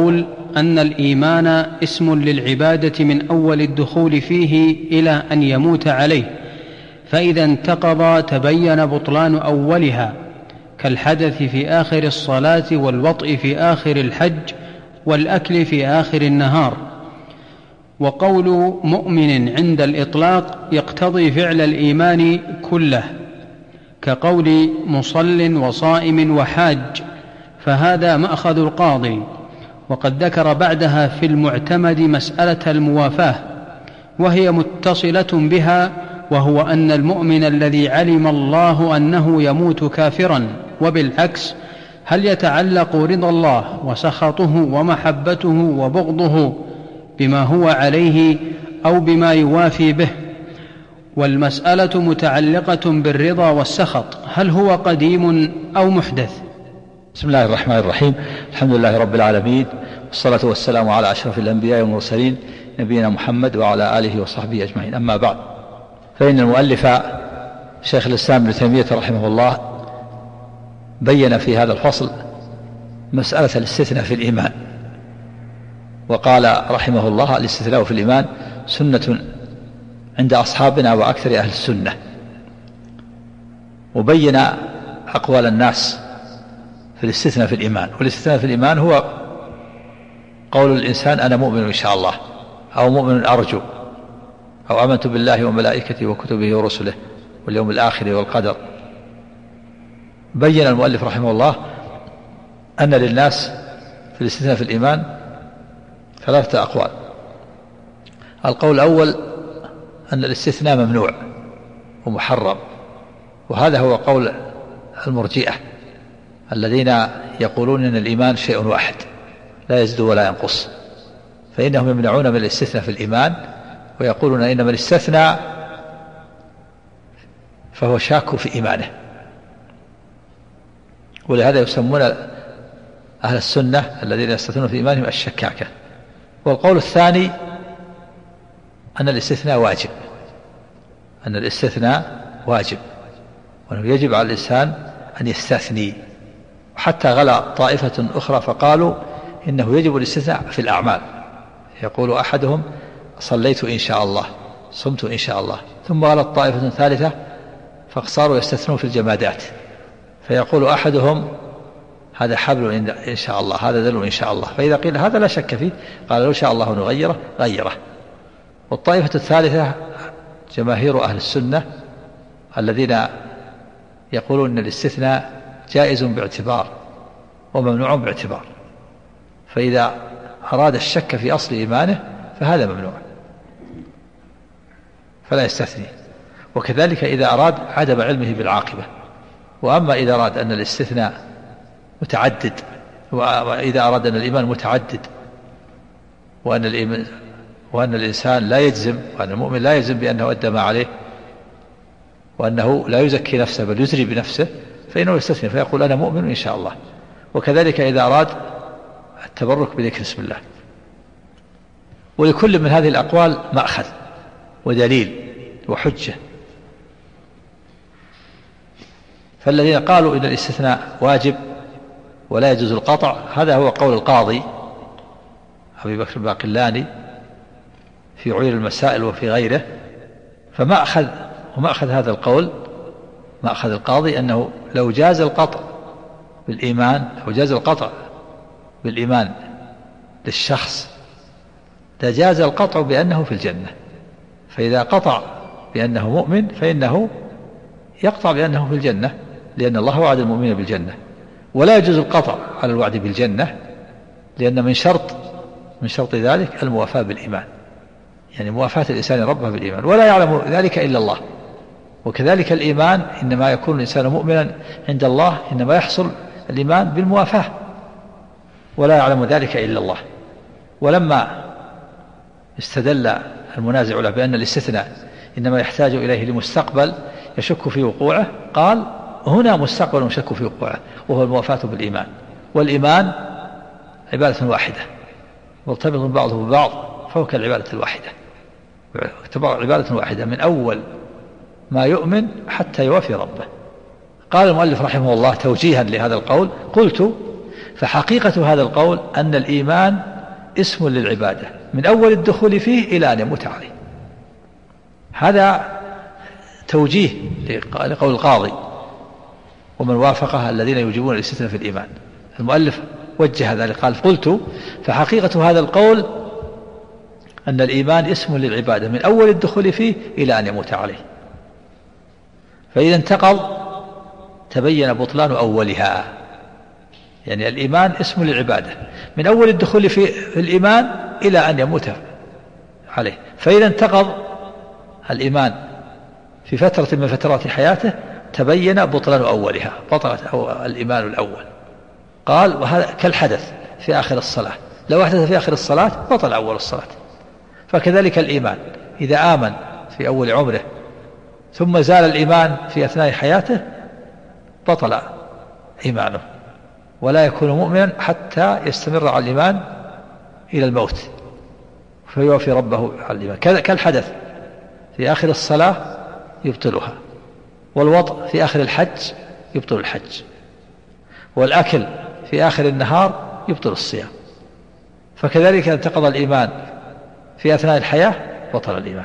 [SPEAKER 1] أن الإيمان اسم للعبادة من أول الدخول فيه إلى أن يموت عليه، فإذا انتقض تبين بطلان أولها، كالحدث في آخر الصلاة والوطء في آخر الحج والأكل في آخر النهار. وقول مؤمن عند الإطلاق يقتضي فعل الإيمان كله، كقول مصل وصائم وحاج، فهذا مأخذ القاضي. وقد ذكر بعدها في المعتمد مسألة الموافاة، وهي متصلة بها، وهو أن المؤمن الذي علم الله أنه يموت كافرا، وبالعكس هل يتعلق رضا الله وسخطه ومحبته وبغضه بما هو عليه أو بما يوافي به؟ والمسألة متعلقة بالرضا والسخط، هل هو قديم أو محدث؟
[SPEAKER 2] بسم الله الرحمن الرحيم. الحمد لله رب العالمين، والصلاة والسلام على أشرف الأنبياء والمرسلين نبينا محمد وعلى آله وصحبه أجمعين. أما بعد، فإن المؤلف شيخ الإسلام ابن تيمية رحمه الله بين في هذا الفصل مسألة الاستثناء في الإيمان، وقال رحمه الله: الاستثناء في الإيمان سنة عند أصحابنا وأكثر أهل السنة. وبين أقوال الناس في الاستثناء في الإيمان. والاستثناء في الإيمان هو قول الإنسان: أنا مؤمن إن شاء الله، أو مؤمن أرجو، أو آمنت بالله وملائكته وكتبه ورسله واليوم الآخر والقدر. بين المؤلف رحمه الله أن للناس في الاستثناء في الإيمان ثلاثة أقوال. القول الأول أن الاستثناء ممنوع ومحرم، وهذا هو قول المرجئة الذين يقولون أن الإيمان شيء واحد لا يزيد ولا ينقص، فإنهم يمنعون من الاستثناء في الإيمان، ويقولون إن من استثنى فهو شاك في إيمانه. ولهذا يسمون أهل السنة الذين يستثنون في إيمانهم الشكاكة. والقول الثاني أن الاستثناء واجب، أن الاستثناء واجب، وأنه يجب على الإنسان أن يستثني. وحتى غلا طائفة أخرى فقالوا إنه يجب الاستثناء في الأعمال. يقول أحدهم: صليت إن شاء الله، صمت إن شاء الله. ثم غلت طائفة ثالثة فصاروا يستثنون في الجمادات، فيقول أحدهم: هذا حبل إن شاء الله، هذا ذل إن شاء الله. فإذا قيل هذا لا شك فيه، قال: لو شاء الله نغيره غيره. والطائفة الثالثة جماهير أهل السنة الذين يقولون أن الاستثناء جائز باعتبار وممنوع باعتبار، فإذا أراد الشك في أصل إيمانه فهذا ممنوع فلا يستثني. وكذلك إذا أراد عدم علمه بالعاقبة. وأما إذا أراد أن الاستثناء متعدد، وإذا أراد أن الإيمان متعدد، وأن الإنسان لا يجزم، وأن المؤمن لا يجزم بأنه أدى ما عليه، وأنه لا يزكي نفسه بل يزري بنفسه، فإنه يستثني فيقول: أنا مؤمن إن شاء الله. وكذلك إذا أراد التبرك بذكر اسم الله. ولكل من هذه الأقوال مأخذ ودليل وحجة. فالذين قالوا إن الاستثناء واجب ولا يجوز القطع، هذا هو قول القاضي أبي بكر الباقلاني في عيون المسائل وفي غيره. ومأخذ هذا القول، مأخذ القاضي، أنه لو جاز القطع بالإيمان، لو جاز القطع بالإيمان للشخص لجاز القطع بأنه في الجنة. فإذا قطع بأنه مؤمن فإنه يقطع بأنه في الجنة، لأن الله وعد المؤمنين بالجنة. ولا يجوز القطع على الوعد بالجنة، لأن من شرط ذلك الموافاة بالإيمان، يعني موافاة الإنسان ربه بالإيمان، ولا يعلم ذلك إلا الله. وكذلك الإيمان إنما يكون الإنسان مؤمنا عند الله، إنما يحصل الإيمان بالموافاة، ولا يعلم ذلك إلا الله. ولما استدل المنازع له بأن الاستثناء إنما يحتاج إليه لمستقبل يشك في وقوعه، قال: هنا مستقبل يشك في وقوعه، وهو الموافاة بالإيمان. والإيمان عبادة واحدة مرتبط بعضه ببعض، فهو كالعبادة الواحدة، عبادة واحدة من أول ما يؤمن حتى يوافي ربه. قال المؤلف رحمه الله توجيها لهذا القول: قلت: فحقيقة هذا القول أن الإيمان اسم للعبادة من أول الدخول فيه إلى أن يموت عليه. هذا توجيه لقول القاضي ومن وافقها الذين يوجبون الاستثناء في الإيمان. المؤلف وجه ذلك قال قلت فحقيقة هذا القول أن الإيمان اسم للعبادة من أول الدخول فيه إلى أن يموت عليه، فإذا انتقض تبين بطلان أولها. يعني الإيمان اسم للعبادة من أول الدخول في الإيمان إلى أن يموت عليه، فإذا انتقض الإيمان في فترة من فترات حياته تبين بطلان أولها، بطلت الإيمان الأول. قال وهذا كالحدث في آخر الصلاة، لو أحدث في آخر الصلاة بطل أول الصلاة. فكذلك الإيمان إذا آمن في أول عمره ثم زال الإيمان في أثناء حياته بطل إيمانه، ولا يكون مؤمنا حتى يستمر على الإيمان إلى الموت فيوفي ربه على الإيمان. كالحدث في آخر الصلاة يبطلها، والوطء في آخر الحج يبطل الحج، والأكل في آخر النهار يبطل الصيام. فكذلك انتقض الإيمان في أثناء الحياة بطل الإيمان.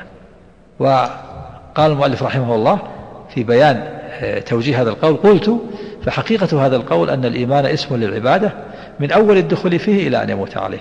[SPEAKER 2] وقال المؤلف رحمه الله في بيان توجيه هذا القول قلت فحقيقة هذا القول أن الإيمان اسم للعبادة من أول الدخول فيه إلى أن يموت عليه،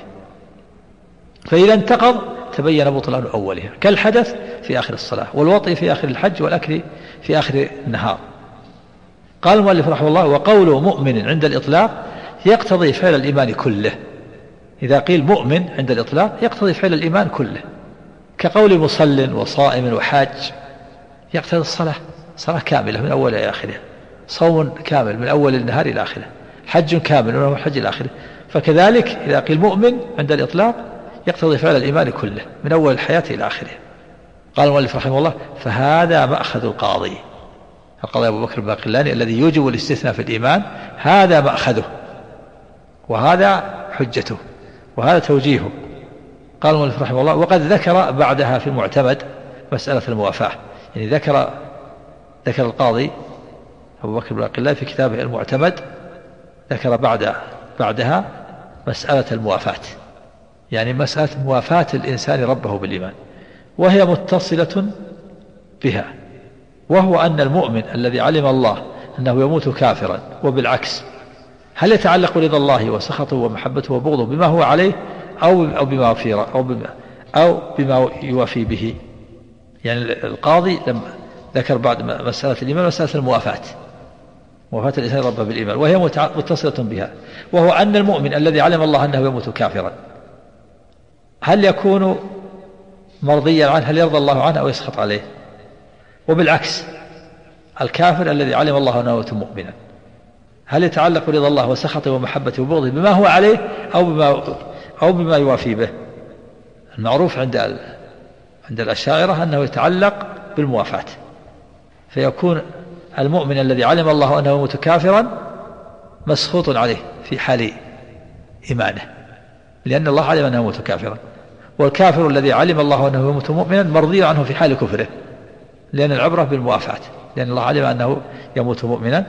[SPEAKER 2] فإذا انتقض تبين بطلان أولها كالحدث في آخر الصلاة، والوطء في آخر الحج، والأكل في آخر النهار. قال المؤلف رحمه الله وقوله مؤمن عند الإطلاق يقتضي فعل الإيمان كله. إذا قيل مؤمن عند الإطلاق يقتضي فعل الإيمان كله، كقول مصل وصائم وحاج يقتضي الصلاة، صلاة كاملة من أولها إلى آخرها، صوم كامل من أول النهار إلى آخره، حج كامل من أول الحج إلى آخره. فكذلك إذا قيل مؤمن عند الإطلاق يقتضي فعل الإيمان كله من أول الحياة إلى آخره. قال المؤلف رحمه الله فهذا مأخذ القاضي أبو بكر الباقلاني الذي يوجب الاستثناء في الإيمان، هذا مأخذه وهذا حجته وهذا توجيهه. قال المؤلف رحمه الله وقد ذكر بعدها في المعتمد مسألة الموافاة. يعني ذكر القاضي أبو بكر الباقلاني في كتابه المعتمد ذكر بعدها مسألة الموافاة، يعني مسألة موافاة الإنسان ربه بالإيمان، وهي متصلة بها، وهو أن المؤمن الذي علم الله أنه يموت كافرا وبالعكس، هل يتعلق رضا الله وسخطه ومحبته وبغضه بما هو عليه أو بما يوافي به؟ يعني القاضي لم ذكر بعد مسألة الإيمان مسألة الموافاة، موافاة الإنسان ربه بالإيمان، وهي متصلة بها، وهو أن المؤمن الذي علم الله أنه يموت كافرا هل يكون مرضيا عنه، هل يرضى الله عنه أو يسخط عليه؟ وبالعكس الكافر الذي علم الله أنه يموت مؤمنا هل يتعلق رضا الله وسخطه ومحبته وبغضه بما هو عليه أو بما يوافي به؟ المعروف عند الأشاعرة أنه يتعلق بالموافاة، فيكون المؤمن الذي علم الله أنه يموت كافرا مسخوط عليه في حال إيمانه لأن الله علم أنه يموت كافرا، والكافر الذي علم الله أنه يموت مؤمنا مرضي عنه في حال كفره، لأن العبرة بالموافاة، لأن الله علم أنه يموت مؤمنا.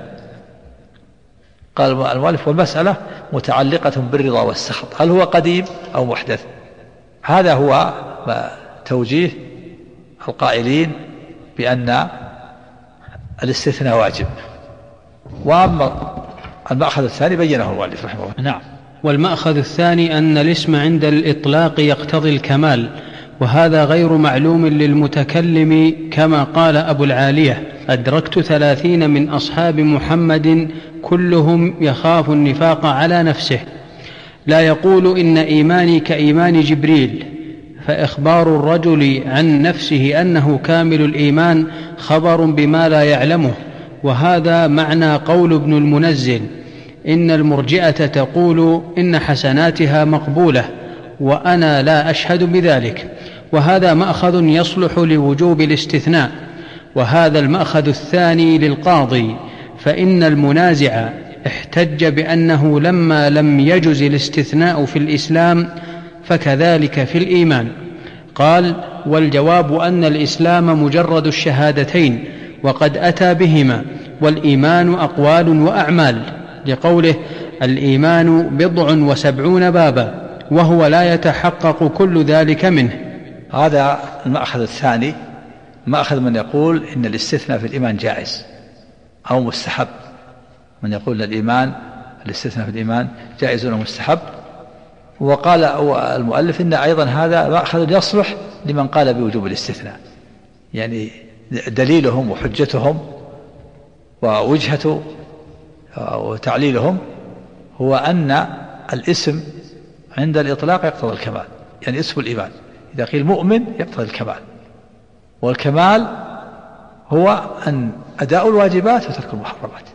[SPEAKER 2] قال المؤلف والمسألة متعلقة بالرضا والسخط، هل هو قديم أو محدث؟ هذا هو توجيه القائلين بأن الاستثناء واجب. وأما المأخذ الثاني بينه المؤلف رحمه الله.
[SPEAKER 1] نعم. والمأخذ الثاني أن الاسم عند الإطلاق يقتضي الكمال، وهذا غير معلوم للمتكلم، كما قال أبو العالية أدركت 30 من أصحاب محمد كلهم يخاف النفاق على نفسه، لا يقول إن إيماني كإيمان جبريل، فإخبار الرجل عن نفسه أنه كامل الإيمان خبر بما لا يعلمه. وهذا معنى قول ابن المنزل إن المرجئة تقول إن حسناتها مقبولة، وأنا لا أشهد بذلك. وهذا مأخذ يصلح لوجوب الاستثناء. وهذا المأخذ الثاني للقاضي، فإن المنازع احتج بأنه لما لم يجز الاستثناء في الإسلام فكذلك في الإيمان. قال والجواب أن الإسلام مجرد الشهادتين وقد أتى بهما، والإيمان أقوال وأعمال، لقوله الإيمان 70 بابا، وهو لا يتحقق كل ذلك منه.
[SPEAKER 2] هذا المأخذ الثاني، مأخذ من يقول إن الاستثناء في الإيمان جائز أو مستحب، من يقول الاستثناء في الإيمان جائز أو مستحب. وقال المؤلف إن أيضا هذا مأخذ يصلح لمن قال بوجوب الاستثناء، يعني دليلهم وحجتهم ووجهة وتعليلهم هو أن الاسم عند الإطلاق يقتضي الكمال، يعني اسم الإيمان إذا قيل مؤمن يقتضي الكمال، والكمال هو أن أداء الواجبات وترك المحرمات.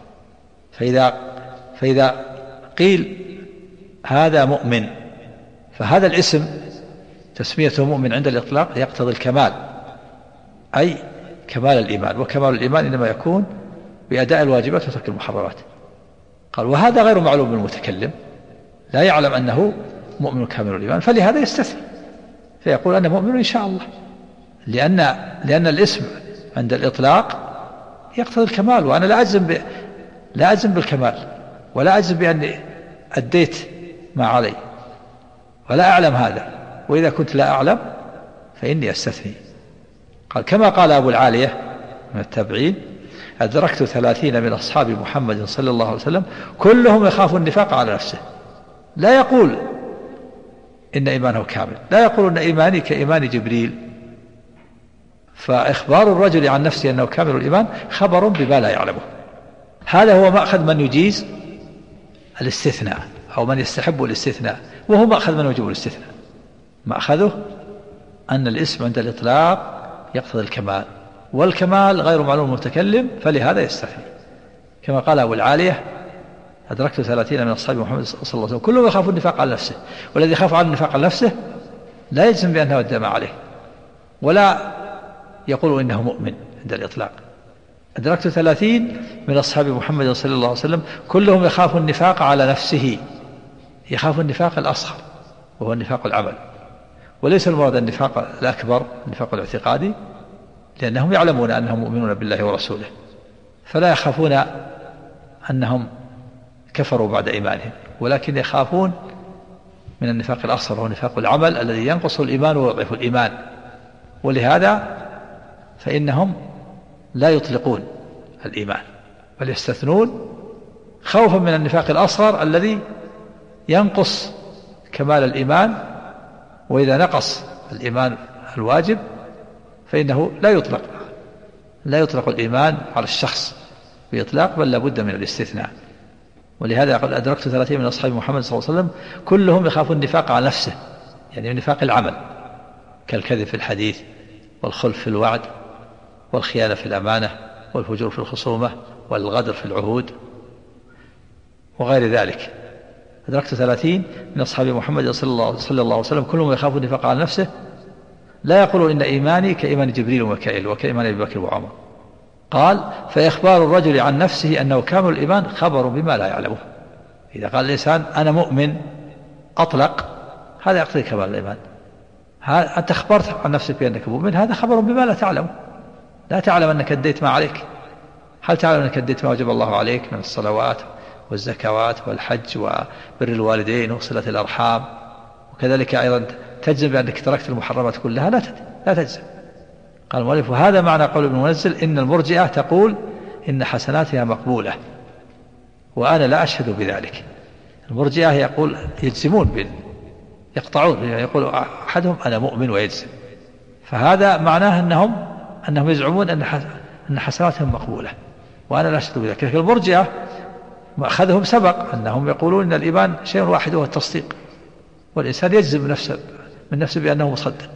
[SPEAKER 2] فإذا قيل هذا مؤمن فهذا الاسم تسميته مؤمن عند الإطلاق يقتضي الكمال، أي كمال الإيمان، وكمال الإيمان إنما يكون بأداء الواجبات وترك المحرمات. قال وهذا غير معلوم بالمتكلم، لا يعلم أنه مؤمن كامل الإيمان، فلهذا يستثني فيقول أنا مؤمن إن شاء الله، لأن الاسم عند الإطلاق يقتضي الكمال، وأنا لا أجزم بالكمال ولا أجزم بأني أديت ما علي ولا أعلم هذا، وإذا كنت لا أعلم فإني أستثني. قال كما قال أبو العالية من التابعين أدركت 30 من أصحاب محمد صلى الله عليه وسلم كلهم يخاف النفاق على نفسه، لا يقول إن إيمانه كامل، لا يقول إن إيماني كإيمان جبريل، فإخبار الرجل عن نفسه أنه كامل الإيمان خبر بما لا يعلمه. هذا هو مأخذ من يجيز الاستثناء أو من يستحب الاستثناء، وهو مأخذ من يوجب الاستثناء، مأخذه أن الاسم عند الإطلاق يقتضي الكمال، والكمال غير معلوم المتكلم فلهذا يستثني. كما قال أبو العالية أدركت 30 من أصحاب محمد صلى الله عليه وسلم كلهم يخاف النفاق على نفسه، والذي يخاف عن النفاق على نفسه لا يجزم بأنه الدم عليه ولا يقول إنه مؤمن عند الإطلاق. أدركت 30 من أصحاب محمد صلى الله عليه وسلم كلهم يخاف النفاق على نفسه، يخاف النفاق الأصغر وهو النفاق العمل، وليس المراد النفاق الأكبر النفاق الاعتقادي، لأنهم يعلمون أنهم مؤمنون بالله ورسوله فلا يخافون أنهم كفروا بعد إيمانهم، ولكن يخافون من النفاق الأصغر وهو نفاق العمل الذي ينقص الإيمان ويضعف الإيمان، ولهذا فإنهم لا يطلقون الإيمان بل يستثنون خوفا من النفاق الأصغر الذي ينقص كمال الإيمان، وإذا نقص الإيمان الواجب فإنه لا يطلق الإيمان على الشخص بإطلاق، بل لابد من الاستثناء. ولهذا قال أدركت 30 من أصحاب محمد صلى الله عليه وسلم كلهم يخافون النفاق على نفسه، يعني نفاق العمل كالكذب في الحديث والخلف في الوعد والخيانة في الأمانة والفجور في الخصومة والغدر في العهود وغير ذلك. أدركت 30 من أصحاب محمد صلى الله عليه وسلم كلهم يخافون النفاق على نفسه، لا يقول إن إيماني كإيمان جبريل وميكائيل وكإيمان أبي بكر وعمر. قال فإخبار الرجل عن نفسه أنه كامل الإيمان خبر بما لا يعلمه. إذا قال الإنسان أنا مؤمن أطلق هذا يقتضي كمال الإيمان. أنت أخبرت عن نفسك بأنك مؤمن، هذا خبر بما لا تعلم، لا تعلم أنك أديت ما عليك. هل تعلم أنك أديت ما وجب الله عليك من الصلوات والزكوات والحج وبر الوالدين وصلة الأرحام، وكذلك أيضا تجزم بأنك تركت المحرمات كلها؟ لا تجزم. قال المؤلف وهذا معنى قول ابن منزل إن المرجئة تقول إن حسناتها مقبولة، وأنا لا أشهد بذلك. المرجئة يقول يجزمون يقطعون، يقول أحدهم أنا مؤمن ويجزم، فهذا معناه أنهم يزعمون أن حسناتهم مقبولة، وأنا لا أشهد بذلك. لكن المرجئة أخذهم سبق أنهم يقولون إن الإيمان شيء واحد هو التصديق، والإنسان يجزم من نفسه بأنه مصدق.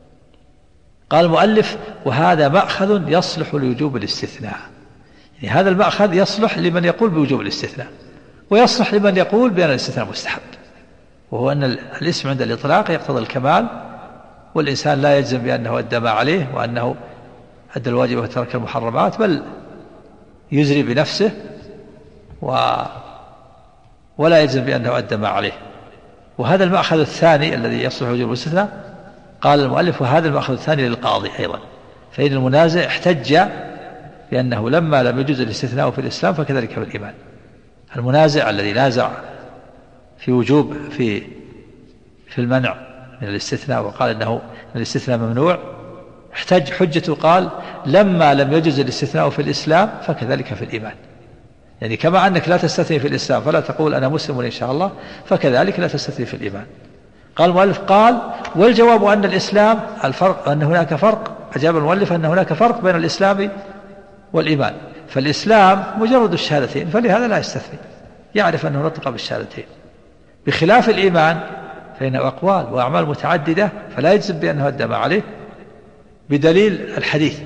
[SPEAKER 2] قال المؤلف وهذا مأخذ يصلح لوجوب الاستثناء، يعني هذا المأخذ يصلح لمن يقول بوجوب الاستثناء، ويصلح لمن يقول بأن الاستثناء مستحب، وهو أن الاسم عند الإطلاق يقتضي الكمال، والإنسان لا يجزم بأنه أدى ما عليه وأنه أدى الواجب وترك المحرمات، بل يزري بنفسه ولا يجزم بأنه أدى ما عليه. وهذا المأخذ الثاني الذي يصلح وجوب الاستثناء. قال المؤلف وهذا المأخذ الثاني للقاضي أيضا، فإن المنازع احتج بأنه لما لم يجوز الاستثناء في الإسلام فكذلك في الإيمان. المنازع الذي نازع في في المنع من الاستثناء وقال إنه الاستثناء ممنوع، احتج حجته قال لما لم يجوز الاستثناء في الإسلام فكذلك في الإيمان. يعني كما أنك لا تستثني في الإسلام فلا تقول أنا مسلم إن شاء الله، فكذلك لا تستثني في الإيمان. قال المؤلف قال والجواب أن الإسلام الفرق، أن هناك فرق. أجاب المؤلف أن هناك فرق بين الإسلام والإيمان، فالإسلام مجرد الشهادتين فلهذا لا يستثني، يعرف أنه نطق بالشهادتين، بخلاف الإيمان فإنه أقوال وأعمال متعددة فلا يجزم بأنه أدى ما عليه، بدليل الحديث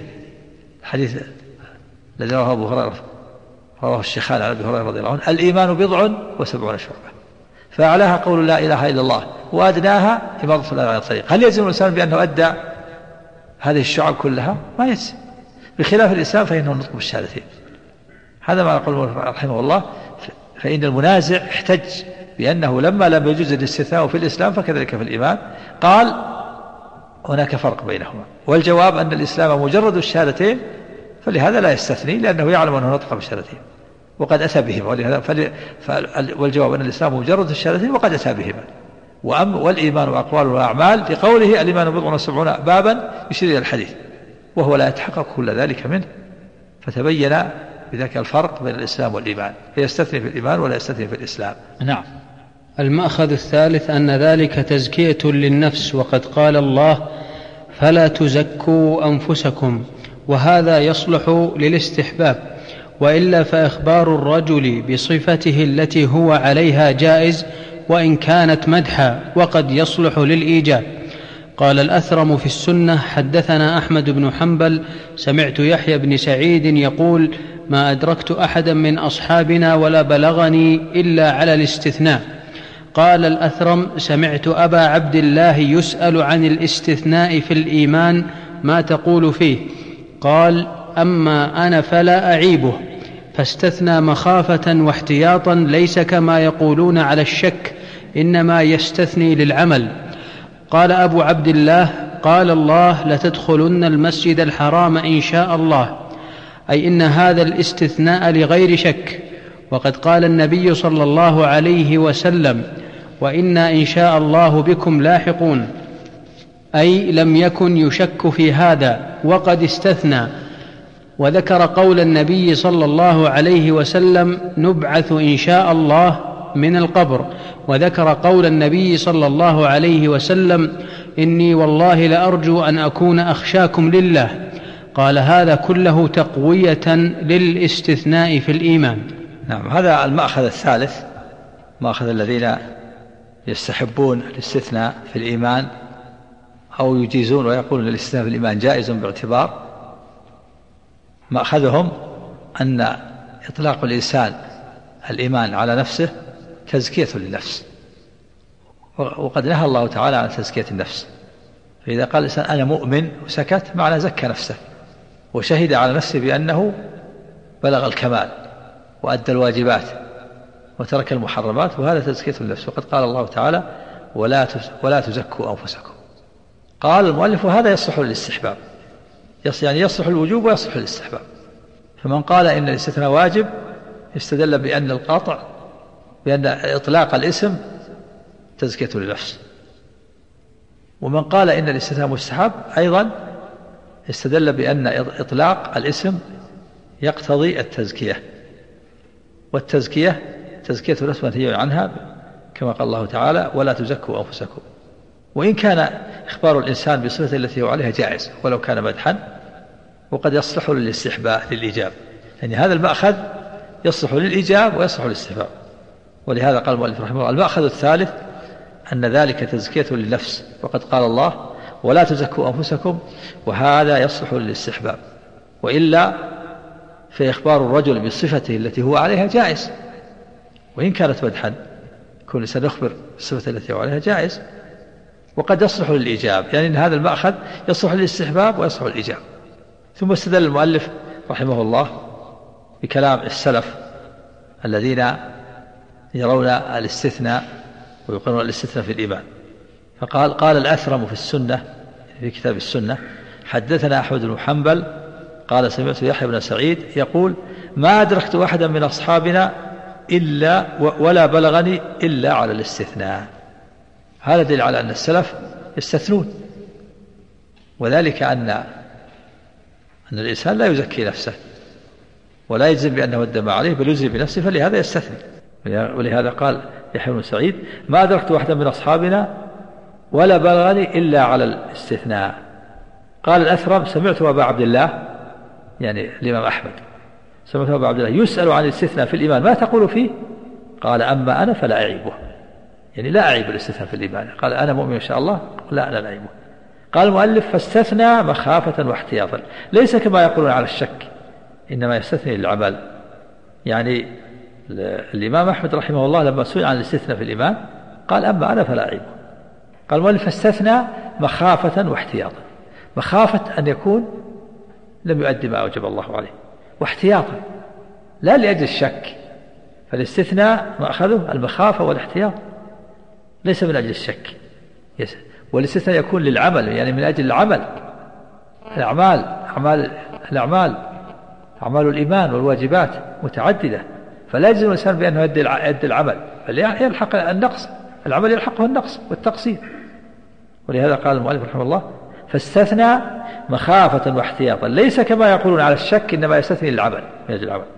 [SPEAKER 2] الذي رواه أبو هريرة رواه الشيخان عن أبي هريرة رضي الله عنه: الإيمان 70 شعبة، فأعلاها قول لا إله إلا الله وأدناها إماطة الأذى عن الطريق. هل يلزم الإنسان بأنه أدى هذه الشعب كلها؟ ما يلزم، بخلاف الإسلام فإنه نطق بالشهادتين. هذا ما يقول رحمه الله. فإن المنازع احتج بأنه لما لم يجوز الاستثناء في الإسلام فكذلك في الإيمان، قال هناك فرق بينهما، والجواب أن الإسلام مجرد الشهادتين فلهذا لا يستثني لأنه يعلم أنه نطق بالشهادتين وقد أتى بهما، والجواب أن الإسلام مجرد الشهادتين وقد أتى بهما. والإيمان أقوال وأعمال لقوله الإيمان 70 بابا يشير إلى الحديث، وهو لا يتحقق كل ذلك منه، فتبين بذلك الفرق بين الإسلام والإيمان، فيستثني في الإيمان ولا يستثني في الإسلام. نعم.
[SPEAKER 1] المأخذ الثالث أن ذلك تزكية للنفس، وقد قال الله فلا تزكوا أنفسكم، وهذا يصلح للاستحباب، وإلا فإخبار الرجل بصفته التي هو عليها جائز وإن كانت مدحا، وقد يصلح للإيجاب. قال الأثرم في السنة: حدثنا أحمد بن حنبل سمعت يحيى بن سعيد يقول: ما أدركت أحدا من أصحابنا ولا بلغني إلا على الاستثناء. قال الأثرم: سمعت أبا عبد الله يسأل عن الاستثناء في الإيمان ما تقول فيه؟ قال: أما أنا فلا أعيبه، فاستثنى مخافة واحتياطا، ليس كما يقولون على الشك، إنما يستثني للعمل. قال أبو عبد الله: قال الله لتدخلن المسجد الحرام إن شاء الله، أي إن هذا الاستثناء لغير شك. وقد قال النبي صلى الله عليه وسلم: وإنا إن شاء الله بكم لاحقون، أي لم يكن يشك في هذا وقد استثنى. وذكر قول النبي صلى الله عليه وسلم: نبعث إن شاء الله من القبر. وذكر قول النبي صلى الله عليه وسلم: إني والله لأرجو أن أكون أخشاكم لله. قال هذا كله تقوية للاستثناء في الإيمان.
[SPEAKER 2] نعم. هذا المأخذ الثالث، مأخذ الذين يستحبون الاستثناء في الإيمان أو يجيزون ويقولون الاستثناء في الإيمان جائز باعتبار. مأخذهم أن إطلاق الإنسان الإيمان على نفسه تزكية للنفس، وقد نهى الله تعالى عن تزكية النفس. فإذا قال الإنسان أنا مؤمن وسكت معنى زكى نفسه وشهد على نفسه بأنه بلغ الكمال وأدى الواجبات وترك المحرمات، وهذا تزكية النفس. وقد قال الله تعالى: ولا تزكوا أنفسكم. قال المؤلف: وهذا يصلح للاستحباب، يعني يصلح الوجوب ويصلح الاستحباب. فمن قال إن الاستثناء واجب استدل بأن القاطع بأن إطلاق الاسم تزكية للنفس، ومن قال إن الاستثناء مستحب أيضا استدل بأن إطلاق الاسم يقتضي التزكية، والتزكية تزكية النفس منهي عنها كما قال الله تعالى: ولا تزكوا أنفسكم. وإن كان إخبار الإنسان بصفة التي هو عليها جائز ولو كان مدحا، وقد يصلح للاستحباب للإيجاب، يعني هذا المأخذ يصلح للإيجاب ويصلح للاستحباب. ولهذا قال المؤلف رحمه الله: المأخذ الثالث أن ذلك تزكية للنفس، وقد قال الله: ولا تزكوا أنفسكم، وهذا يصلح للاستحباب. وإلا فإخبار الرجل بصفته التي هو عليها جائز وإن كانت مدحا، كل إنسان يخبر بالصفة التي هو عليها جائز، وقد يصلح للإيجاب، يعني أن هذا المأخذ يصلح للاستحباب ويصلح للإيجاب. ثم استدل المؤلف رحمه الله بكلام السلف الذين يرون الاستثناء ويقرون الاستثناء في الإيمان، فقال: قال الأثرم في السنة، في كتاب السنة: حدثنا أحمد بن حنبل قال سمعت يحيى بن سعيد يقول: ما أدركت أحدا من أصحابنا ولا بلغني إلا على الاستثناء. هذا دليل على أن السلف يستثنون، وذلك أن الإنسان لا يزكي نفسه ولا يجزم بأنه ادم عليه، بل يجزي بنفسه، فلهذا يستثني. ولهذا قال يحيى بن سعيد: ما أدركت واحدا من أصحابنا ولا بلغني إلا على الاستثناء. قال الأثرم: سمعت أبا عبد الله، يعني الإمام أحمد، سمعت أبا عبد الله يسأل عن الاستثناء في الإيمان ما تقول فيه؟ قال: أما أنا فلا أعيبه، يعني لا أعيب الاستثناء في الإيمان. قال: أنا مؤمن إن شاء الله، لا أنا لا أعيبه. قال المؤلف: فاستثنى مخافة واحتياطا، ليس كما يقولون على الشك، إنما يستثني للعمل. يعني الإمام أحمد رحمه الله لما سئل عن الاستثناء في الإيمان قال: أما أنا فلا أعيبه. قال المؤلف: فاستثنى مخافة واحتياطا، مخافة أن يكون لم يؤدي ما أوجب الله عليه، واحتياطا لا لأجل الشك، فالاستثناء ما أخذه المخافة والاحتياط، ليس من أجل الشك. والاستثناء يكون للعمل، يعني من أجل العمل، الأعمال أعمال الإيمان والواجبات متعددة، فلا يجزم الإنسان بأنه يؤدي العمل، بل يلحق النقص، العمل يلحقه النقص والتقصير. ولهذا قال المؤلف رحمه الله: فاستثنى مخافة واحتياطا، ليس كما يقولون على الشك، إنما يستثني للعمل، من أجل العمل.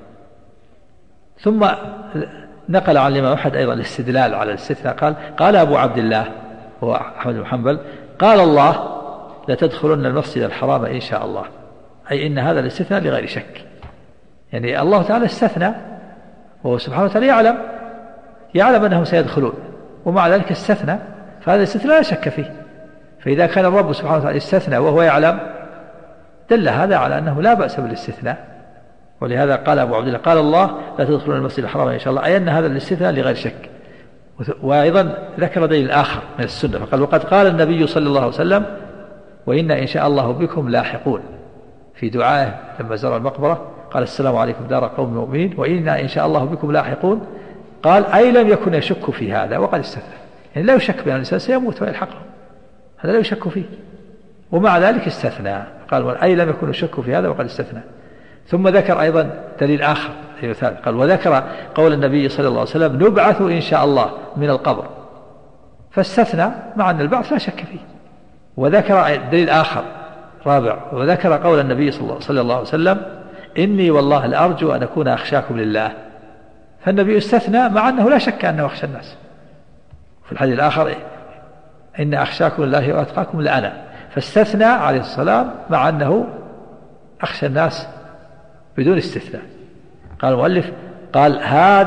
[SPEAKER 2] ثم نقل عن الإمام أحمد أيضا الاستدلال على الاستثناء، قال أبو عبد الله هو أحمد بن حنبل: قال الله: لتدخلن المسجد الحرام إن شاء الله، أي إن هذا الاستثناء لغير شك، يعني الله تعالى استثنى، وهو سبحانه وتعالى يعلم أنهم سيدخلون، ومع ذلك استثنى، فهذا الاستثناء لا شك فيه. فإذا كان الرب سبحانه وتعالى استثنى وهو يعلم، دل هذا على أنه لا بأس بالاستثناء. ولهذا قال أبو عبد الله: قال الله: لا تدخلون المسجد الحرام إن شاء الله، أي أن هذا الاستثناء لغير شك. وأيضا ذكر دليل آخر من السنة، فقال: وقد قال النبي صلى الله عليه وسلم: وإنا إن شاء الله بكم لاحقون، في دعائه لما زار المقبرة قال: السلام عليكم دار قوم مؤمنين وإنا إن شاء الله بكم لاحقون. قال: أي لم يكن يشك في هذا وقد استثنى، يعني لا يشك بأن الإنسان سيموت ويلحقه، هذا لا يشك فيه، ومع ذلك استثنى. قال: أي لم يكن يشك في هذا وقد استثنى. ثم ذكر أيضا دليل آخر، قال: وذكر قول النبي صلى الله عليه وسلم: نبعث إن شاء الله من القبر، فاستثنى مع أن البعث لا شك فيه. وذكر دليل آخر رابع، وذكر قول النبي صلى الله عليه وسلم: إني والله لأرجو أن أكون أخشاكم لله، فالنبي استثنى مع أنه لا شك أنه أخشى الناس. في الحديث الآخر: إن أخشاكم لله وأتقاكم لأنا، فاستثنى عليه السلام مع أنه أخشى الناس بدون استثناء. قال المؤلف: قال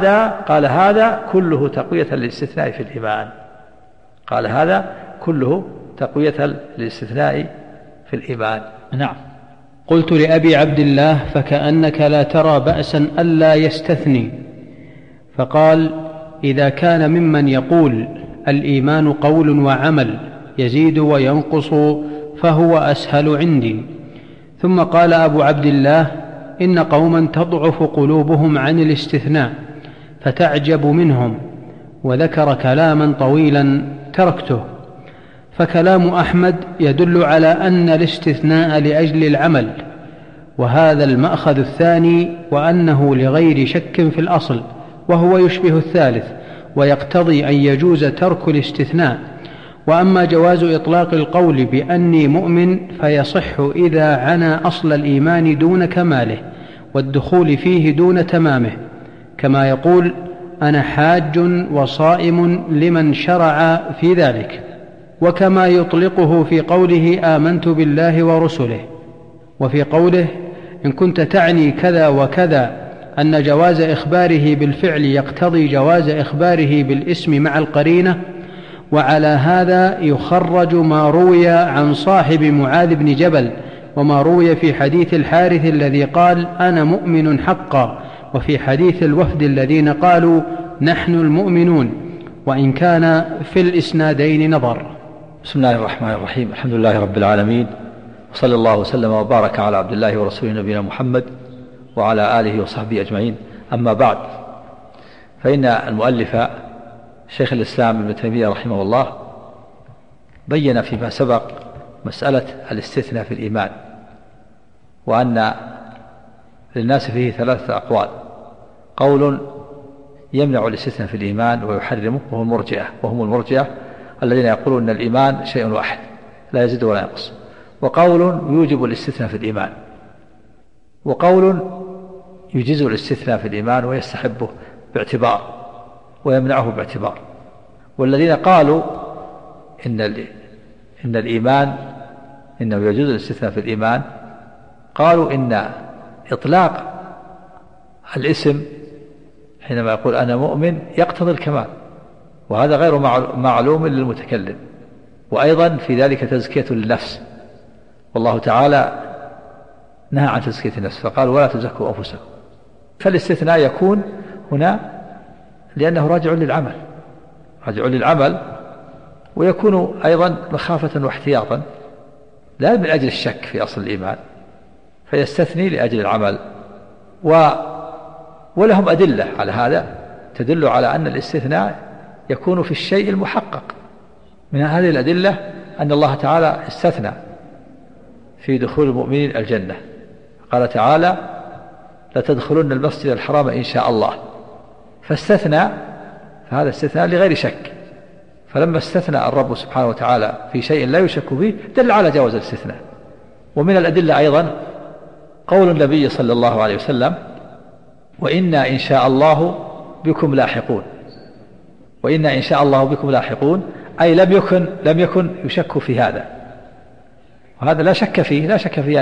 [SPEAKER 2] هذا كله تقوية للاستثناء في الإيمان، قال هذا كله تقوية للاستثناء في الإيمان.
[SPEAKER 1] نعم. قلت لأبي عبد الله: فكأنك لا ترى بأسا ألا يستثني. فقال: إذا كان ممن يقول الإيمان قول وعمل يزيد وينقص فهو أسهل عندي. ثم قال أبو عبد الله: إن قوما تضعف قلوبهم عن الاستثناء فتعجب منهم، وذكر كلاما طويلا تركته. فكلام أحمد يدل على أن الاستثناء لأجل العمل، وهذا المأخذ الثاني، وأنه لغير شك في الأصل، وهو يشبه الثالث، ويقتضي أن يجوز ترك الاستثناء. وأما جواز إطلاق القول بأني مؤمن فيصح إذا عنى أصل الإيمان دون كماله، والدخول فيه دون تمامه، كما يقول: أنا حاج وصائم لمن شرع في ذلك، وكما يطلقه في قوله: آمنت بالله ورسله. وفي قوله: إن كنت تعني كذا وكذا، أن جواز إخباره بالفعل يقتضي جواز إخباره بالاسم مع القرينة. وعلى هذا يخرج ما روي عن صاحب معاذ بن جبل، وما روي في حديث الحارث الذي قال: أنا مؤمن حقا، وفي حديث الوفد الذين قالوا: نحن المؤمنون، وإن كان في الإسنادين نظر.
[SPEAKER 2] بسم الله الرحمن الرحيم، الحمد لله رب العالمين، وصلى الله وسلم وبارك على عبد الله ورسوله نبينا محمد وعلى آله وصحبه أجمعين. أما بعد، فإن المؤلف شيخ الإسلام ابن تيمية رحمه الله بين فيما سبق مسألة الاستثناء في الإيمان، وأن للناس فيه ثلاثة أقوال: قول يمنع الاستثناء في الإيمان ويحرمه وهم المرجئة، الذين يقولون أن الإيمان شيء واحد لا يزيد ولا ينقص، وقول يوجب الاستثناء في الإيمان، وقول يجيز الاستثناء في الإيمان ويستحبه باعتبار ويمنعه باعتبار. والذين قالوا إن الإيمان إنه يجوز الاستثناء في الإيمان قالوا إن إطلاق الاسم حينما يقول أنا مؤمن يقتضي الكمال، وهذا غير معلوم للمتكلم، وأيضا في ذلك تزكية للنفس، والله تعالى نهى عن تزكية النفس فقال ولا تزكوا أنفسكم. فالاستثناء يكون هنا لأنه راجع للعمل، ويكون أيضا مخافة واحتياطا لا من أجل الشك في أصل الإيمان، فيستثني لأجل العمل. ولهم أدلة على هذا تدل على أن الاستثناء يكون في الشيء المحقق. من هذه الأدلة أن الله تعالى استثنى في دخول المؤمنين الجنة، قال تعالى لتدخلن المسجد الحرام إن شاء الله، فاستثنى، فهذا استثناء لغير شك. فلما استثنى الرب سبحانه وتعالى في شيء لا يشك فيه دل على جواز الاستثناء. ومن الأدلة أيضا قول النبي صلى الله عليه وسلم وإنا إن شاء الله بكم لاحقون، وإنا إن شاء الله بكم لاحقون، أي لم يكن يشك في هذا، وهذا لا شك فيه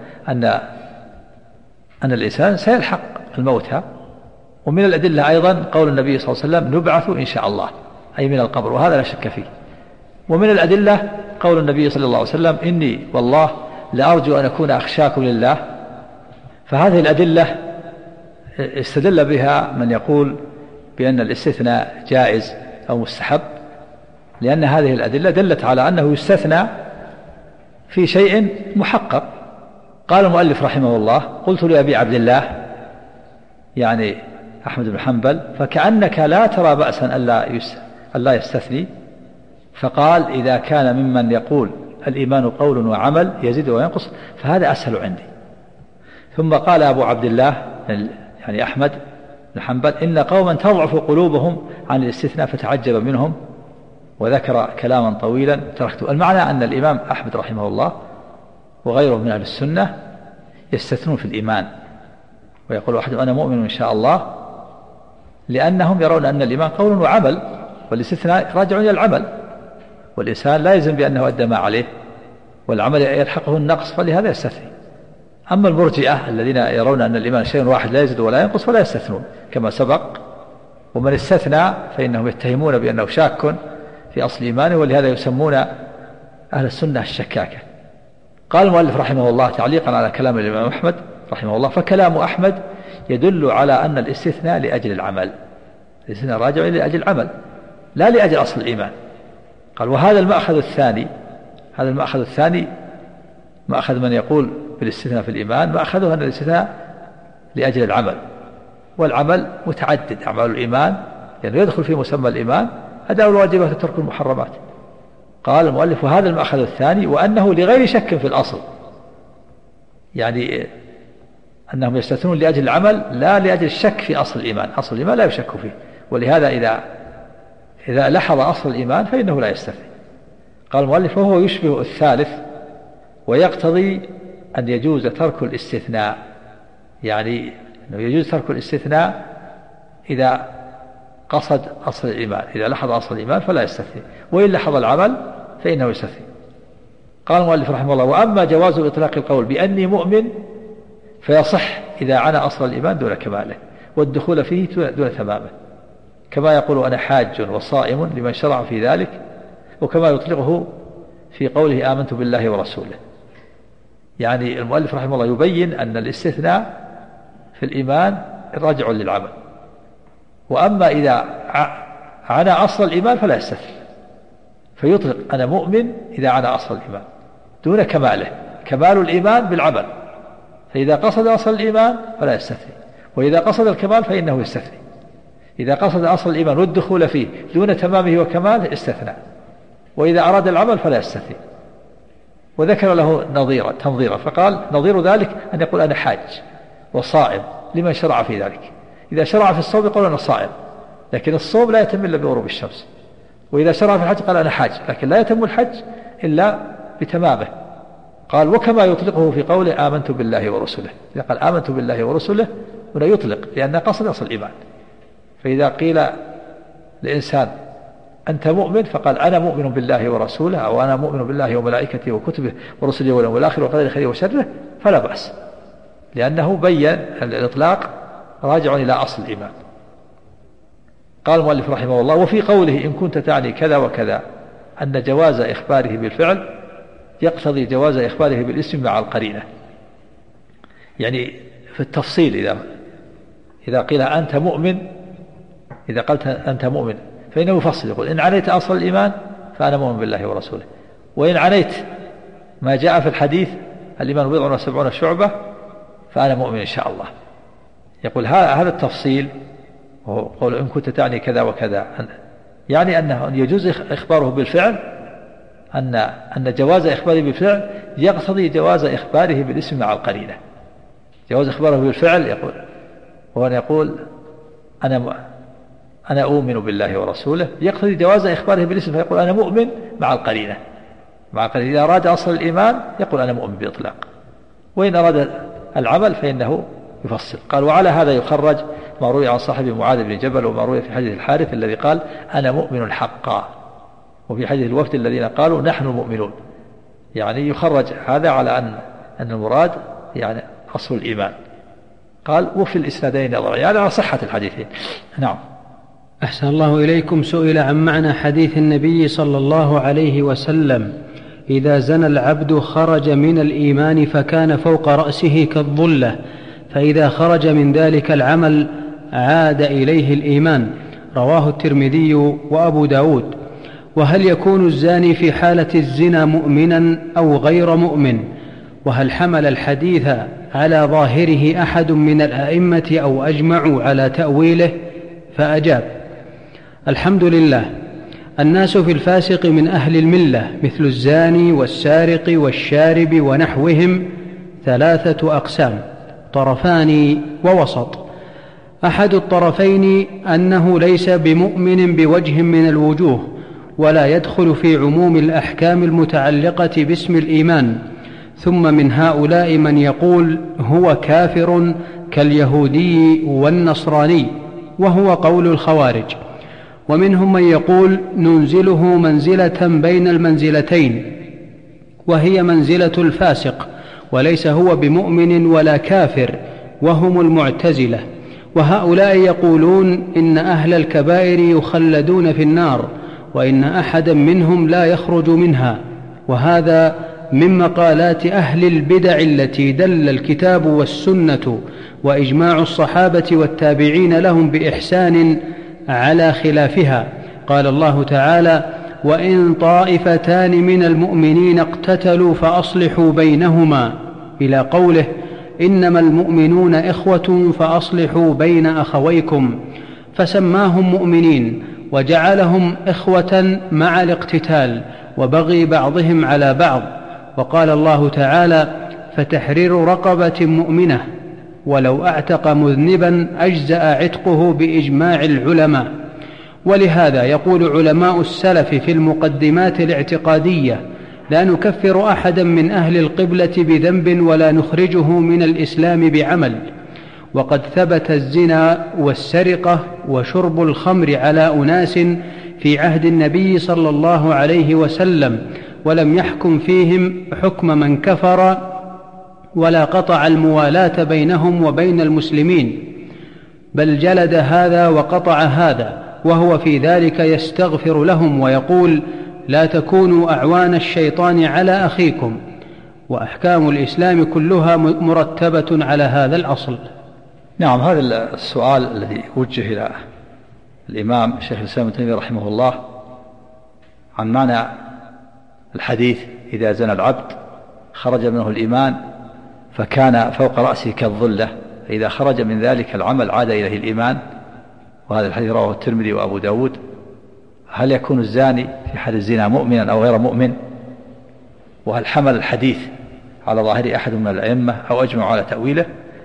[SPEAKER 2] أن الإنسان سيلحق الموتى. ومن الأدلة أيضا قول النبي صلى الله عليه وسلم نبعث إن شاء الله، أي من القبر، وهذا لا شك فيه. ومن الأدلة قول النبي صلى الله عليه وسلم إني والله لأرجو أن أكون أخشاكم لله. فهذه الأدلة استدل بها من يقول بأن الاستثناء جائز أو مستحب، لأن هذه الأدلة دلت على أنه يستثنى في شيء محقق. قال المؤلف رحمه الله قلت لأبي عبد الله يعني أحمد بن حنبل فكأنك لا ترى بأسا ألا يستثني، فقال إذا كان ممن يقول الإيمان قول وعمل يزيد وينقص فهذا أسهل عندي. ثم قال أبو عبد الله يعني أحمد بن حنبل إن قوما تضعف قلوبهم عن الاستثناء فتعجب منهم، وذكر كلاما طويلا تركته. المعنى أن الإمام أحمد رحمه الله وغيره من أهل السنة يستثنون في الإيمان، ويقول أحد أنا مؤمن إن شاء الله، لأنهم يرون أن الإيمان قول وعمل، والاستثناء راجع إلى العمل، والإنسان لا يلزم بأنه أدى ما عليه، والعمل يلحقه النقص، فلهذا يستثني. أما المرجئة الذين يرون أن الإيمان شيء واحد لا يزيد ولا ينقص فلا يستثنون كما سبق، ومن استثنى فإنهم يتهمون بأنه شاك في أصل إيمانه، ولهذا يسمون أهل السنة الشكاكة. قال المؤلف رحمه الله تعليقا على كلام الإمام أحمد رحمه الله فكلام أحمد يدل على أن الاستثناء لأجل العمل، الاستثناء راجع لأجل العمل لا لأجل أصل الإيمان. قال وهذا المأخذ الثاني، هذا المأخذ الثاني مأخذ من يقول بالاستثناء في الإيمان، مأخذه أن الاستثناء لأجل العمل، والعمل متعدد، أعمال الإيمان يعني يدخل في مسمى الإيمان أداء الواجبات وترك المحرمات. قال المؤلف وهذا المأخذ الثاني وأنه لغير شك في الأصل، يعني أنهم يستثنون لأجل العمل لا لأجل الشك في أصل الإيمان، أصل الإيمان لا يشك فيه، ولهذا إذا لحظ أصل الإيمان فإنه لا يستثني. قال المؤلف وهو يشبه الثالث ويقتضي أن يجوز ترك الاستثناء، يعني أنه يجوز ترك الاستثناء إذا قصد أصل الإيمان، إذا لحظ أصل الإيمان فلا يستثني، وإن لحظ العمل فإنه يستثني. قال المؤلف رحمه الله وأما جواز إطلاق القول بأني مؤمن فيصح إذا عانى أصل الإيمان دون كماله والدخول فيه دون تمامه، كما يقول أنا حاج وصائم لمن شرع في ذلك، وكما يطلقه في قوله آمنت بالله ورسوله. يعني المؤلف رحمه الله يبين أن الاستثناء في الإيمان راجع للعمل، وأما إذا عانى أصل الإيمان فلا يستثني، فيطلق أنا مؤمن إذا عانى أصل الإيمان دون كماله، كمال الإيمان بالعمل، فإذا قصد أصل الإيمان فلا يستثني، وإذا قصد الكمال فإنه يستثني. إذا قصد أصل الإيمان والدخول فيه دون تمامه وكماله استثنى، وإذا أراد العمل فلا يستثني. وذكر له تنظيرا فقال نظير ذلك أن يقول أنا حاج وصائم لمن شرع في ذلك. إذا شرع في الصوم يقول أنا صائم، لكن الصوم لا يتم إلا بغروب الشمس. وإذا شرع في الحج قال أنا حاج، لكن لا يتم الحج إلا بتمامه. قال وكما يطلقه في قوله آمنت بالله ورسله، إذا قال آمنت بالله ورسله هنا يطلق، لأن قصد أصل الإيمان. فإذا قيل لإنسان أنت مؤمن فقال أنا مؤمن بالله ورسوله، أو أنا مؤمن بالله وملائكته وكتبه ورسله واليوم الآخر وقدر خيره وشره، فلا بأس، لأنه بين الإطلاق راجع إلى أصل الإيمان. قال المؤلف رحمه الله وفي قوله إن كنت تعني كذا وكذا أن جواز إخباره بالفعل يقتضي جواز إخباره بالاسم مع القرينة. يعني في التفصيل إذا قيل أنت مؤمن، إذا قلت أنت مؤمن فإنه يفصل، يقول إن عنيت أصل الإيمان فأنا مؤمن بالله ورسوله، وإن عنيت ما جاء في الحديث الإيمان 70 شعبة فأنا مؤمن إن شاء الله. يقول هذا التفصيل وهو قول إن كنت تعني كذا وكذا، يعني أنه يجوز إخباره بالفعل، أن جواز إخباره بالفعل يقتضي جواز إخباره بالاسم مع القرينة. جواز إخباره بالفعل يقول وأن يقول أنا أؤمن بالله ورسوله يقتضي جواز إخباره بالاسم، فيقول أنا مؤمن مع القرينة. إذا أراد أصل الإيمان يقول أنا مؤمن بإطلاق، وإن أراد العمل فإنه يفصل. قال وعلى هذا يخرج ما روي عن صاحب معاذ بن جبل وما روي في حديث الحارث الذي قال أنا مؤمن حقا، وفي حديث الوفد الذين قالوا نحن مؤمنون. يعني يخرج هذا على أن المراد يعني أصل الإيمان. قال وفي الإسنادين نظر، يعني على صحة الحديثين. نعم.
[SPEAKER 1] أحسن الله إليكم. سئل عن معنى حديث النبي صلى الله عليه وسلم إذا زنى العبد خرج من الإيمان فكان فوق رأسه كالظلة، فإذا خرج من ذلك العمل عاد إليه الإيمان. رواه الترمذي وأبو داود. وهل يكون الزاني في حالة الزنا مؤمنا أو غير مؤمن؟ وهل حمل الحديث على ظاهره أحد من الأئمة أو أجمعوا على تأويله؟ فأجاب الحمد لله، الناس في الفاسق من أهل الملة مثل الزاني والسارق والشارب ونحوهم 3 أقسام، طرفان ووسط. أحد الطرفين أنه ليس بمؤمن بوجه من الوجوه، ولا يدخل في عموم الأحكام المتعلقة باسم الإيمان. ثم من هؤلاء من يقول هو كافر كاليهودي والنصراني، وهو قول الخوارج. ومنهم من يقول ننزله منزلة بين المنزلتين، وهي منزلة الفاسق، وليس هو بمؤمن ولا كافر، وهم المعتزلة. وهؤلاء يقولون إن أهل الكبائر يخلدون في النار، وإن أحدا منهم لا يخرج منها. وهذا من مقالات أهل البدع التي دل الكتاب والسنة وإجماع الصحابة والتابعين لهم بإحسان على خلافها. قال الله تعالى وإن طائفتان من المؤمنين اقتتلوا فأصلحوا بينهما، إلى قوله إنما المؤمنون إخوة فأصلحوا بين أخويكم، فسماهم مؤمنين وجعلهم إخوة مع الاقتتال وبغي بعضهم على بعض. وقال الله تعالى فتحرير رقبة مؤمنة ولو أعتق مذنبا أجزأ عتقه بإجماع العلماء. ولهذا يقول علماء السلف في المقدمات الاعتقادية لا نكفر أحدا من أهل القبلة بذنب ولا نخرجه من الإسلام بعمل. وقد ثبت الزنا والسرقة وشرب الخمر على أناس في عهد النبي صلى الله عليه وسلم، ولم يحكم فيهم حكم من كفر ولا قطع الموالاة بينهم وبين المسلمين، بل جلد هذا وقطع هذا، وهو في ذلك يستغفر لهم ويقول لا تكونوا أعوان الشيطان على أخيكم. وأحكام الإسلام كلها مرتبة على هذا الأصل.
[SPEAKER 2] نعم. هذا السؤال الذي وجه إلى الإمام شيخ الإسلام ابن تيمية رحمه الله عن معنى الحديث إذا زنى العبد خرج منه الإيمان فكان فوق رأسه كالظلة، فإذا خرج من ذلك العمل عاد إليه الإيمان. وهذا الحديث رواه الترمذي وأبو داود. هل يكون الزاني في حال الزنا مؤمنا أو غير مؤمن؟ وهل حمل الحديث على ظاهر أحد من الأئمة أو أجمعوا على تأويله؟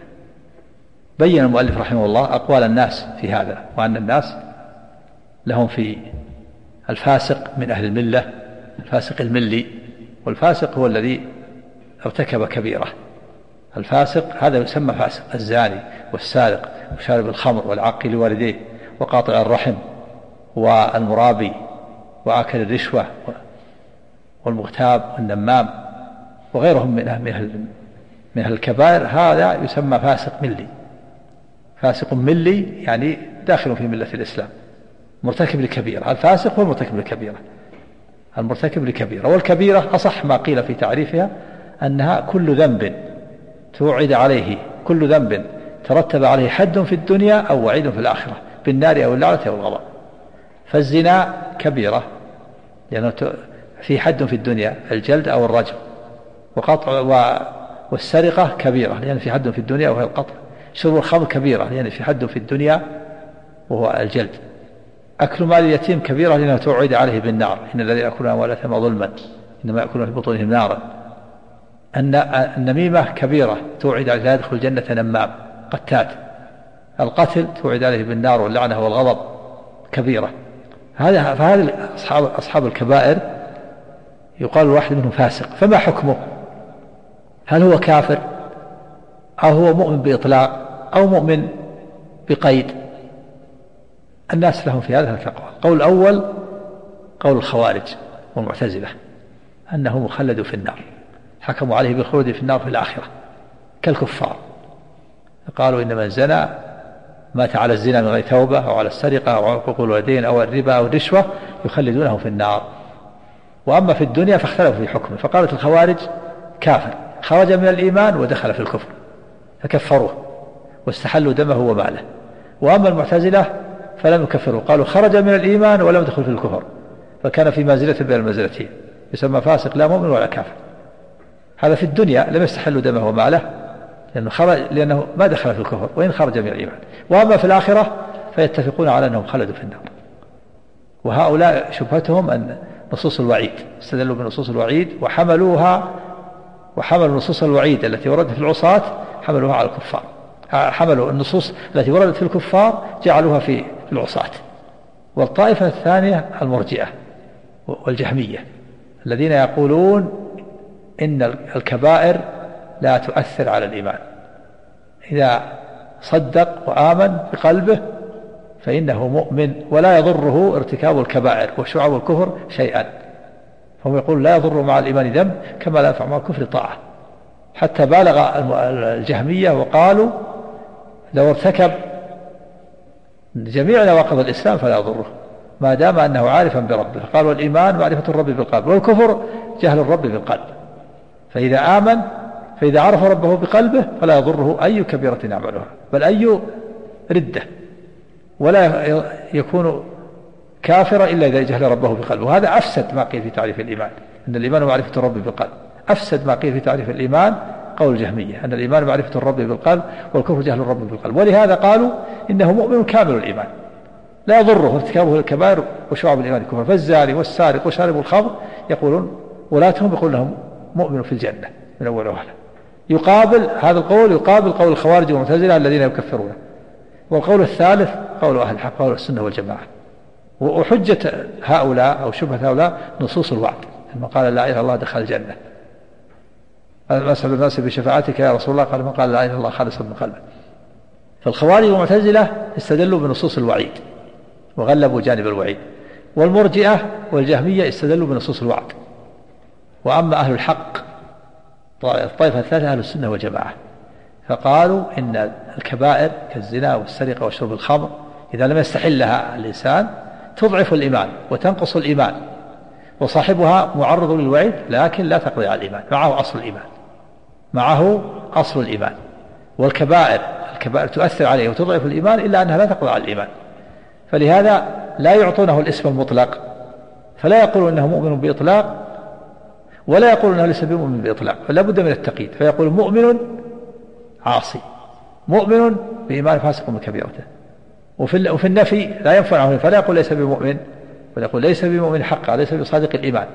[SPEAKER 2] بين المؤلف رحمه الله أقوال الناس في هذا، وأن الناس لهم في الفاسق من أهل الملة، الفاسق الملي، والفاسق هو الذي ارتكب كبيرة. الفاسق هذا يسمى فاسق: الزاني والسارق وشارب الخمر والعاق لوالديه وقاطع الرحم والمرابي وآكل الرشوة والمغتاب والنمام وغيرهم من الكبائر. هذا يسمى فاسق ملي. فاسق ملي يعني داخل في ملة الإسلام، مرتكب لكبيرة. الفاسق هو المرتكب لكبيرة، المرتكب لكبيرة. والكبيرة أصح ما قيل في تعريفها أنها كل ذنب توعد عليه، كل ذنب ترتب عليه حد في الدنيا أو وعيد في الآخرة بالنار أو اللعنة أو الغضب. فالزنا كبيرة لأنه في حد في الدنيا الجلد أو الرجم، والسرقة كبيرة لأن في حد في الدنيا وهي القطع. شرب الخمر كبيرة لأن في حد في الدنيا وهو الجلد. أكل مال اليتيم كبيرة لأنه توعد عليه بالنار: إن الذين يأكلون أموال اليتامى ظلما إنما يأكلون في بطونهم نارا. النميمة كبيرة توعد عليه لا يدخل الجنة نمام قتات. القتل توعد عليه بالنار واللعنة والغضب كبيرة. فهذه أصحاب الكبائر يقال الواحد منهم فاسق. فما حكمه؟ هل هو كافر أو هو مؤمن بإطلاق أو مؤمن بقيد؟ الناس لهم في هذا التقوى. القول الأول قول الخوارج والمعتزلة أنه مخلد في النار، حكموا عليه بالخلود في النار في الآخرة كالكفار. قالوا إن من زنى مات على الزنا من غير توبة أو على السرقة أو عقوق الوالدين أو الربا أو الرشوة يخلدونه في النار. وأما في الدنيا فاختلفوا في حكمه، فقالت الخوارج كافر خرج من الإيمان ودخل في الكفر فكفروه واستحلوا دمه وماله. وأما المعتزلة فلم يكفروا، قالوا خرج من الإيمان ولم يدخل في الكفر فكان في منزلة بين المنزلتين، يسمى فاسق لا مؤمن ولا كافر. هذا في الدنيا لم يستحلوا دمه وماله لأنه ما دخل في الكفر وإن خرج من الإيمان. وأما في الآخرة فيتفقون على أنهم خلدوا في النار. وهؤلاء شبهتهم أن نصوص الوعيد، استدلوا بنصوص الوعيد وحملوا نصوص الوعيد التي وردت في العصاة حملوها على الكفار، حملوا النصوص التي وردت في الكفار جعلوها في العصاة. والطائفة الثانية المرجئة والجهمية الذين يقولون إن الكبائر لا تؤثر على الإيمان، إذا صدق وآمن بقلبه فإنه مؤمن ولا يضره ارتكاب الكبائر وشعب الكفر شيئا. فهم يقول لا يضر مع الإيمان ذنب كما لا ينفع مع الكفر طاعة. حتى بالغ الجهمية وقالوا لو ارتكب جميع نواقض الإسلام فلا يضره ما دام أنه عارفا بربه. قالوا الإيمان معرفة الرب بالقلب والكفر جهل الرب بالقلب. فإذا عرف ربه بقلبه فلا يضره أي كبيرة يعملها بل أي ردة، ولا يكون كافرا إلا إذا جهل ربه بقلبه. وهذا أفسد ما قيل في تعريف الإيمان، أن الإيمان معرفة الرب بالقلب. أفسد ما قيل في تعريف الإيمان قول الجهمية أن الإيمان معرفة الرب بالقلب والكفر جهل الرب بالقلب. ولهذا قالوا إنه مؤمن كامل الإيمان لا يضره ارتكابه الكبائر وشعب الإيمان الكفر. فالزاني والسارق وشارب الخمر يقولون ولاتهم يقول لهم مؤمن في الجنة من أول وهلة. يقابل هذا القول يقابل قول الخوارج والمعتزلة الذين يكفرون. والقول الثالث قول أهل الحق قول السنة والجماعة. وحجة هؤلاء أو شبهة هؤلاء نصوص الوعد لما قال لا إله إلا الله دخل الجنة. أسعد الناس بشفاعتك يا رسول الله قال من قال لا إله إلا الله خالصا من قلبه. فالخوارج والمعتزلة استدلوا بنصوص الوعيد وغلبوا جانب الوعيد، والمرجئة والجهمية استدلوا بنصوص الوعد. وأما أهل الحق الطائفة الثالثة أهل السنة والجماعة فقالوا إن الكبائر كالزنا والسرقة وشرب الخمر إذا لم يستحلها الإنسان تضعف الإيمان وتنقص الإيمان، وصاحبها معرض للوعيد لكن لا تقضي على الإيمان، معه أصل الإيمان. والكبائر تؤثر عليه وتضعف الإيمان إلا أنها لا تقضي على الإيمان، فلهذا لا يعطونه الاسم المطلق، فلا يقولون إنه مؤمن بإطلاق ولا يقول أنه ليس بمؤمن بإطلاق، فلا بد من التقييد. فيقول مؤمن عاصي، مؤمن بإيمان فاسق من كبيرته. وفي النفي لا ينفعه، فلا يقول ليس بمؤمن بل يقول ليس بمؤمن حقا، ليس بصادق الإيمان.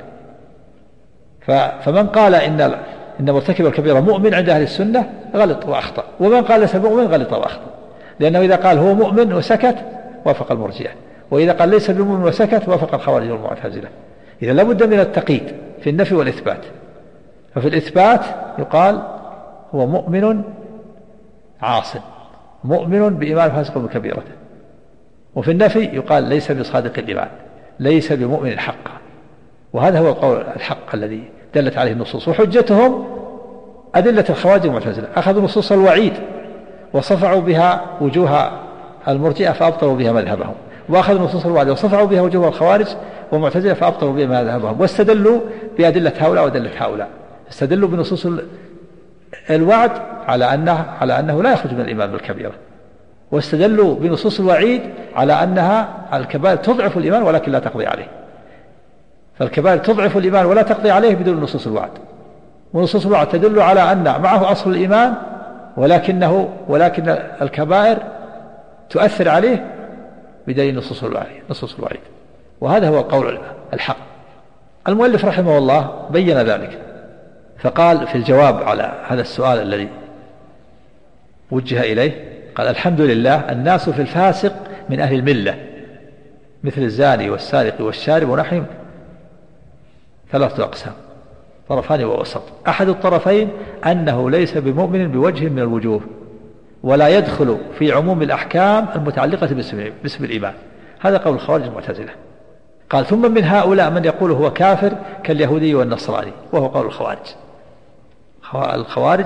[SPEAKER 2] فمن قال إن مرتكب الكبيرة مؤمن عند أهل السنة غلط وأخطأ، ومن قال ليس بمؤمن غلط وأخطأ، لأنه إذا قال هو مؤمن وسكت وافق المرجئة، وإذا قال ليس بمؤمن وسكت وافق الخوارج والمعتزلة. إذا لابد من التقييد في النفي والإثبات. ففي الإثبات يقال هو مؤمن عاص مؤمن بإيمان فاسق بكبيرته، وفي النفي يقال ليس بصادق الإيمان ليس بمؤمن حقا. وهذا هو القول الحق الذي دلت عليه النصوص. وحجتهم أدلة الخوارج والمعتزلة، أخذوا نصوص الوعيد وصفعوا بها وجوه المرجئة فأبطلوا بها مذهبهم، وأخذوا نصوص الوعد وصفعوا بها وجوه الخوارج والمعتزلة فأبطلوا بها مذهبهم، واستدلوا بأدلة هؤلاء وأدلة هؤلاء. استدلوا بنصوص الوعد على أنه لا يخرج من الإيمان بالكبيرة، واستدلوا بنصوص الوعيد على أنها الكبائر تضعف الإيمان ولكن لا تقضي عليه. فالكبائر تضعف الإيمان ولا تقضي عليه بدون نصوص الوعد، ونصوص الوعد تدل على أن معه أصل الإيمان ولكن الكبائر تؤثر عليه بدليل نصوص الوعيد. وهذا هو القول الحق. المؤلف رحمه الله بين ذلك فقال في الجواب على هذا السؤال الذي وجه إليه، قال الحمد لله الناس في الفاسق من أهل الملة مثل الزاني والسارق والشارب ونحوهم 3 أقسام، طرفان ووسط. أحد الطرفين أنه ليس بمؤمن بوجه من الوجوه ولا يدخل في عموم الأحكام المتعلقة باسم الإيمان. هذا قول الخوارج المعتزلة. قال ثم من هؤلاء من يقول هو كافر كاليهودي والنصراني، وهو قول الخوارج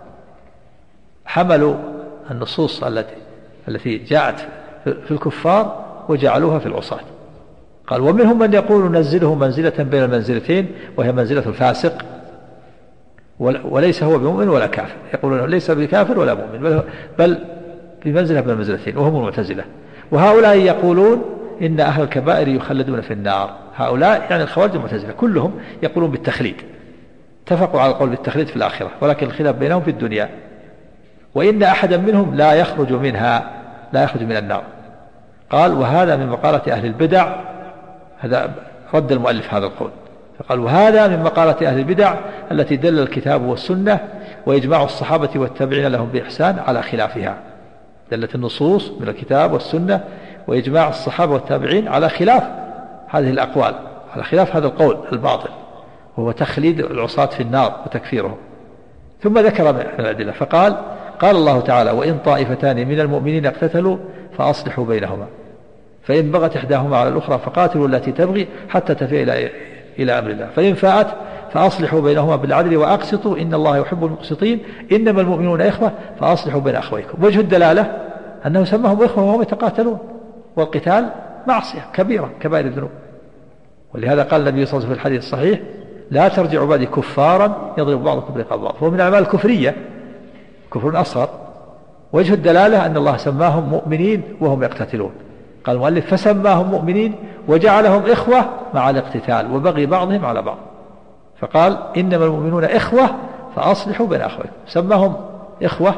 [SPEAKER 2] حملوا النصوص التي جاءت في الكفار وجعلوها في العصاة. قال ومنهم من يقول ننزله منزلة بين المنزلتين وهي منزلة الفاسق وليس هو بمؤمن ولا كافر، يقولون ليس بكافر ولا مؤمن بل بمنزلة بين المنزلتين وهم المعتزلة. وهؤلاء يقولون إن أهل الكبائر يخلدون في النار. هؤلاء يعني الخوارج المعتزلة كلهم يقولون بالتخليد، اتفقوا على القول بالتخليد في الآخرة، ولكن الخلاف بينهم في الدنيا. وإن أحدا منهم لا يخرج من النار. قال وهذا من مقالة أهل البدع. هذا رد المؤلف هذا القول، فقال وهذا من مقالة أهل البدع التي دل الكتاب والسنة وإجماع الصحابة والتابعين لهم بإحسان على خلافها. دلت النصوص من الكتاب والسنة وإجماع الصحابة والتابعين على خلاف هذه الأقوال، على خلاف هذا القول الباطل، وهو تخليد العصاة في النار وتكفيرهم. ثم ذكر من الأدلة فقال قال الله تعالى وإن طائفتان من المؤمنين اقتتلوا فأصلحوا بينهما فإن بغت إحداهما على الأخرى فقاتلوا التي تبغي حتى تفيء إلى أمر الله فإن فاءت فأصلحوا بينهما بالعدل وأقسطوا إن الله يحب المقسطين إنما المؤمنون إخوة فأصلحوا بين أخويكم. وجه الدلالة أنه سماهم إخوة وهم يتقاتلون، والقتال معصية كبيرة كبائر الذنوب. ولهذا قال النبي صلى الله عليه وسلم في الحديث الصحيح لا ترجعوا بعدي كفارا يضرب بعضكم برقاب بعض، فهو من الأعمال الكفرية كفر أصغر. وجه الدلالة أن الله سماهم مؤمنين وهم يقتتلون. قال المؤلف فسماهم مؤمنين وجعلهم إخوة مع الاقتتال وبغي بعضهم على بعض، فقال إنما المؤمنون إخوة فأصلحوا بين أخويكم. سماهم إخوة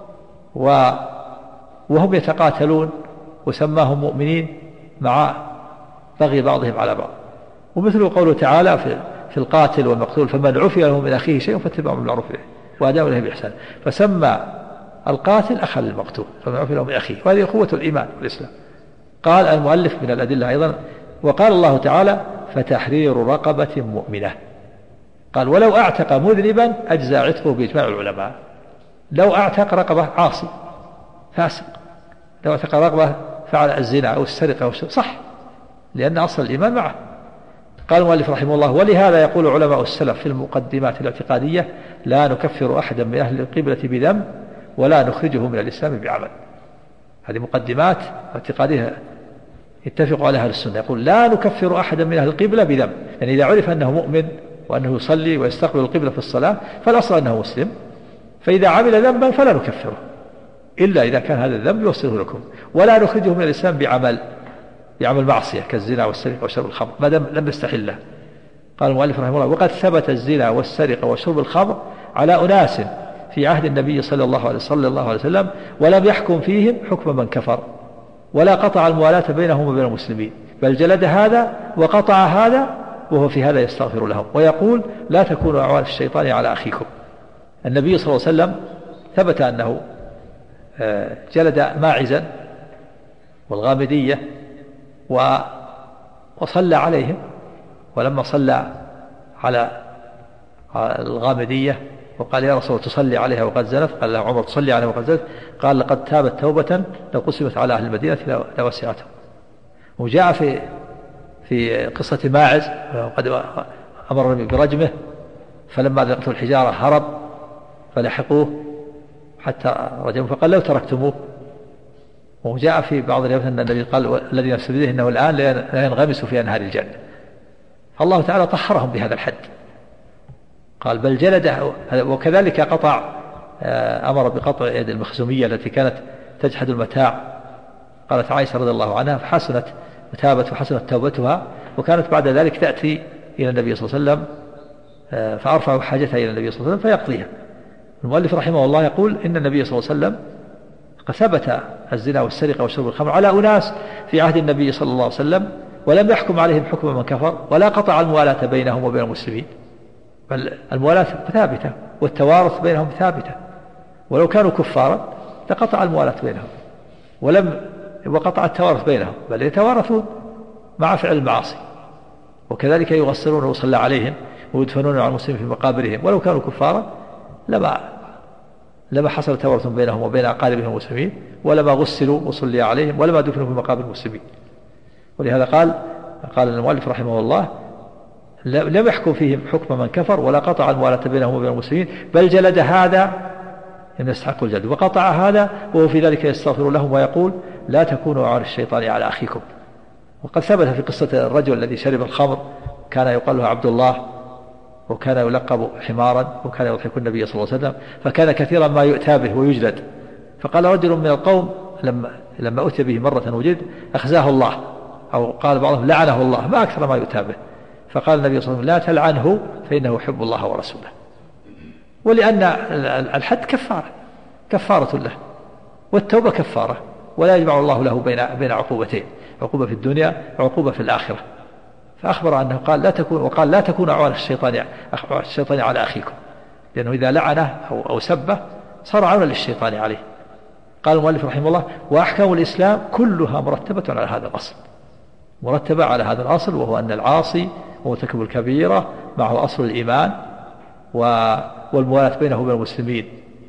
[SPEAKER 2] وهم يتقاتلون، وسماهم مؤمنين مع بغي بعضهم على بعض. ومثل قوله تعالى في القاتل والمقتول فمن عفي له من أخيه شيء فاتباع بالمعروف وأداء إليه بإحسان، فسمى القاتل أخا للمقتول فمن عفي له من أخيه، وهذه قوة الإيمان والإسلام. قال المؤلف من الأدلة أيضا وقال الله تعالى فتحرير رقبة مؤمنة. قال ولو أعتق مذنبا أجزى عتقه بإجماع العلماء. لو أعتق رقبة عاصي فاسق، لو أعتق رقبة فعل الزنا أو السرقة أو صح، لأن أصل الإيمان معه. قال المؤلف رحمه الله ولهذا يقول علماء السلف في المقدمات الاعتقادية لا نكفر أحدا من أهل القبلة بذنب ولا نخرجه من الإسلام بعمل. هذه مقدمات اعتقادية يتفق عليها أهل السنة، يقول لا نكفر أحدا من أهل القبلة بذنب، يعني إذا عرف أنه مؤمن وأنه يصلي ويستقبل القبلة في الصلاة فالأصل أنه مسلم، فإذا عمل ذنبا فلا نكفره إلا إذا كان هذا الذنب يوصله لكم، ولا نخرجه من الإسلام بعمل معصية كالزنا والسرقة وشرب الخمر ما دام لم يستحله. قال المؤلف رحمه الله وقد ثبت الزنا والسرقة وشرب الخمر على أناس في عهد النبي صلى الله عليه وسلم ولم يحكم فيهم حكم من كفر ولا قطع الموالاة بينهم وبين المسلمين، بل جلد هذا وقطع هذا وهو في هذا يستغفر لهم ويقول لا تكونوا أعوان الشيطان على أخيكم. النبي صلى الله عليه وسلم ثبت أنه جلد ماعزا والغامدية وصلى عليهم. ولما صلى على الغامدية وقال يا رسول تصلي عليها وقد زنت، قال له عمر تصلي عليها وقد زنت، قال لقد تابت توبة لو قسمت على أهل المدينة لوسعتهم. وجاء في قصة ماعز وقد أمر برجمه، فلما ذقته الحجارة هرب فلحقوه حتى رجموه فقال لو تركتموه. وجاء في بعض الروايات أن النبي قال الذي نفس بيده إنه الآن لا ينغمس في أنهار الجنة. فالله تعالى طهرهم بهذا الحد، قال بل جلده. وكذلك أمر بقطع يد المخزومية التي كانت تجحد المتاع. قالت عائشة رضي الله عنها فحسنت تابت وحسنت توبتها، وكانت بعد ذلك تأتي إلى النبي صلى الله عليه وسلم فأرفع حاجتها إلى النبي صلى الله عليه وسلم فيقضيها. المؤلف رحمه الله يقول إن النبي صلى الله عليه وسلم قد ثبت الزنا والسرقة وشرب الخمر على أناس في عهد النبي صلى الله عليه وسلم، ولم يحكم عليهم حكم من كفر ولا قطع الموالاة بينهم وبين المسلمين، بل الموالاة ثابتة والتوارث بينهم ثابتة، ولو كانوا كفارا لقطع الموالاة بينهم وقطع التوارث بينهم، بل يتوارثون مع فعل المعاصي. وكذلك يغسلون ويصلى عليهم ويدفنون على المسلمين في مقابرهم، ولو كانوا كفارا لما حصل توارث بينهم وبين أقاربهم المسلمين، ولما غسلوا وصلي عليهم، ولما دفنوا في مقابر المسلمين. ولهذا قال المؤلف رحمه الله لم يحكم فيهم حكم من كفر ولا قطع الموالاة بينهم وبين المسلمين، بل جلد هذا إن يستحق الجلد وقطع هذا، وهو في ذلك يستغفر لهم ويقول لا تكونوا عون الشيطان على أخيكم. وقد ثبت في قصة الرجل الذي شرب الخمر كان يقال له عبد الله، وكان يلقب حمارا، وكان يضحك النبي صلى الله عليه وسلم، فكان كثيرا ما يؤتى به ويجلد. فقال رجل من القوم لما أتي به مرة وجلد أخزاه الله، أو قال بعضهم لعنه الله، ما أكثر ما يؤتى به. فقال النبي صلى الله عليه وسلم لا تلعنه فإنه يحب الله ورسوله. ولأن الحد كفارة له، والتوبة كفارة، ولا يجمع الله له بين عقوبتين، عقوبة في الدنيا وعقوبة في الآخرة. فأخبر أنه قال لا تكون عوان الشيطان على أخيكم، لأنه إذا لعنه أو سبه صار عونا للشيطان عليه. قال المؤلف رحمه الله وأحكام الإسلام كلها مرتبة على هذا الأصل، مرتبة على هذا الأصل، وهو أن العاصي ومرتكب الكبيرة معه أصل الإيمان، والموالاة بينه وبين المسلمين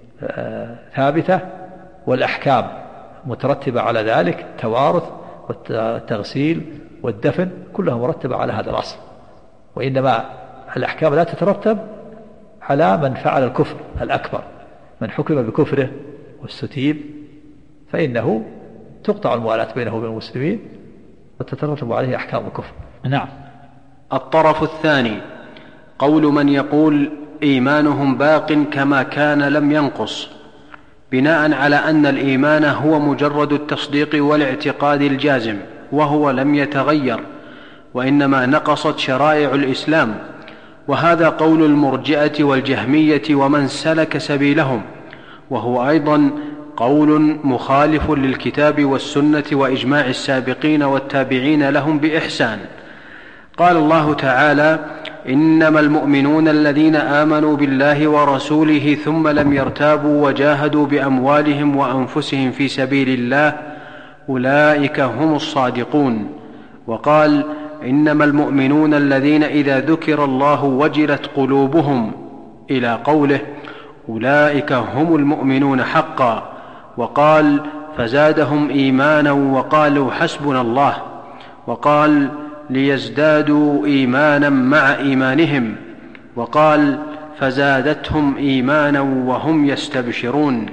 [SPEAKER 2] ثابتة، والأحكام مترتبة على ذلك، التوارث والتغسيل والدفن كلها مرتبة على هذا الأصل. وإنما الأحكام لا تترتب على من فعل الكفر الأكبر، من حكم بكفره واستتيب فإنه تقطع الموالاة بينه وبين المسلمين وتترتب عليه أحكام الكفر. نعم.
[SPEAKER 1] الطرف الثاني قول من يقول إيمانهم باق كما كان لم ينقص، بناء على أن الإيمان هو مجرد التصديق والاعتقاد الجازم، وهو لم يتغير، وإنما نقصت شرائع الإسلام. وهذا قول المرجئة والجهمية ومن سلك سبيلهم، وهو أيضا قول مخالف للكتاب والسنة وإجماع السابقين والتابعين لهم بإحسان. قال الله تعالى إنما المؤمنون الذين آمنوا بالله ورسوله ثم لم يرتابوا وجاهدوا بأموالهم وأنفسهم في سبيل الله أولئك هم الصادقون. وقال إنما المؤمنون الذين إذا ذكر الله وجلت قلوبهم إلى قوله أولئك هم المؤمنون حقا. وقال فزادهم إيمانا وقالوا حسبنا الله. وقال ليزدادوا إيمانا مع إيمانهم. وقال فزادتهم إيمانا وهم يستبشرون.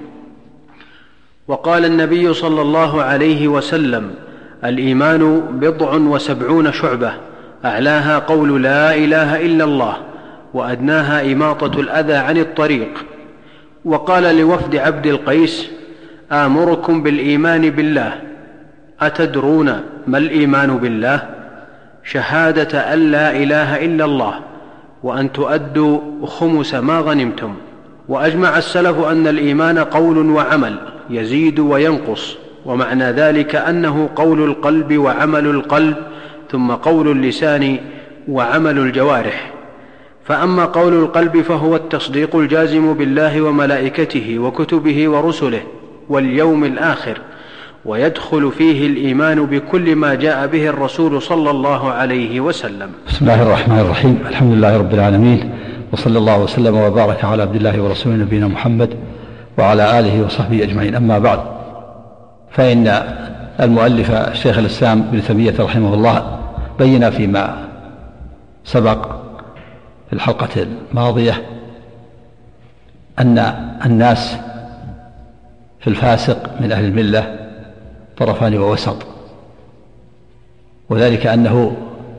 [SPEAKER 1] وقال النبي صلى الله عليه وسلم الإيمان 70 شعبة، أعلاها قول لا إله إلا الله، وأدناها إماطة الأذى عن الطريق. وقال لوفد عبد القيس آمركم بالإيمان بالله، أتدرون ما الإيمان بالله؟ شهادة أن لا إله إلا الله وأن تؤدوا خمس ما غنمتم. وأجمع السلف أن الإيمان قول وعمل يزيد وينقص، ومعنى ذلك أنه قول القلب وعمل القلب، ثم قول اللسان وعمل الجوارح. فأما قول القلب فهو التصديق الجازم بالله وملائكته وكتبه ورسله واليوم الآخر،
[SPEAKER 3] ويدخل فيه الإيمان بكل ما جاء به الرسول صلى الله عليه وسلم.
[SPEAKER 2] بسم الله الرحمن الرحيم. الحمد لله رب العالمين، وصلى الله وسلم وبارك على عبد الله ورسوله نبينا محمد وعلى آله وصحبه أجمعين. أما بعد، فإن المؤلف الشيخ الإسلام ابن تيمية رحمه الله بين فيما سبق في الحلقة الماضية أن الناس في الفاسق من أهل الملة طرفان ووسط، وذلك أنه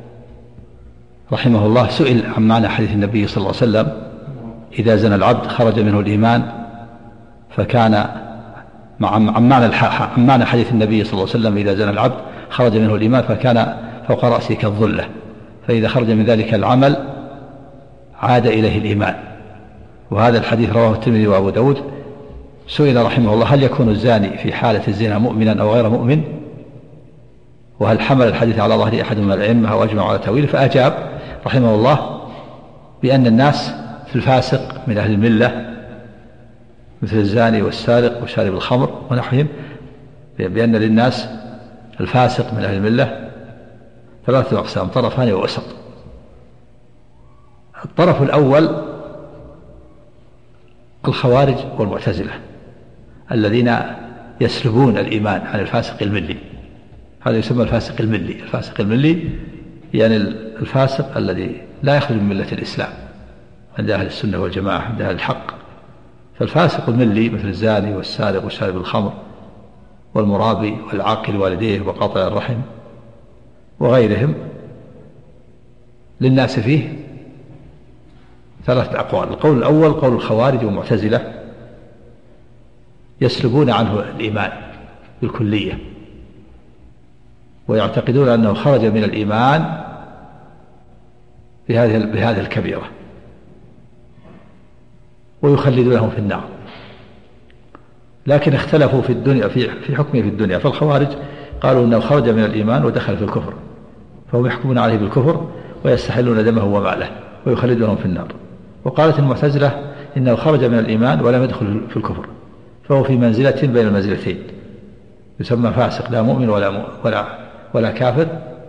[SPEAKER 2] رحمه الله سئل عن معنى حديث النبي صلى الله عليه وسلم: إذا زنى العبد خرج منه الإيمان، فكان عن معنى حديث النبي صلى الله عليه وسلم: إذا زنى العبد خرج منه الإيمان فكان فوق رأسه كالظلة، فإذا خرج من ذلك العمل عاد إليه الإيمان. وهذا الحديث رواه الترمذي وأبو داود. سئل رحمه الله: هل يكون الزاني في حالة الزنا مؤمنا أو غير مؤمن؟ وهل حمل الحديث على ظهر أحد من الأئمة أو أجمع على تأويله؟ فأجاب رحمه الله بأن الناس في الفاسق من أهل الملة مثل الزاني والسارق وشارب الخمر ونحوهم، بأن للناس الفاسق من أهل الملة ثلاثة أقسام: طرفان ووسط. الطرف الأول الخوارج والمعتزلة الذين يسلبون الإيمان عن الفاسق الملي، هذا يسمى الفاسق الملي. الفاسق الملي يعني الفاسق الذي لا يخرج من ملة الإسلام عند أهل السنة والجماعة، عند أهل الحق. فالفاسق الملي مثل الزاني والسارق وشارب الخمر والمرابي والعاقل والديه وقاطع الرحم وغيرهم للناس فيه ثلاثة أقوال. القول الأول قول الخوارج والمعتزلة، يسلبون عنه الإيمان بالكلية، ويعتقدون أنه خرج من الإيمان بهذه الكبيرة، ويخلدونهم في النار. لكن اختلفوا في الدنيا في حكمه في الدنيا. فالخوارج قالوا أنه خرج من الإيمان ودخل في الكفر، فهم يحكمون عليه بالكفر ويستحلون دمه وماله ويخلدونهم في النار. وقالت المعتزلة إنه خرج من الإيمان ولم يدخل في الكفر، فهو في منزلة بين المنزلتين، يسمى فاسق لا مؤمن ولا كافر،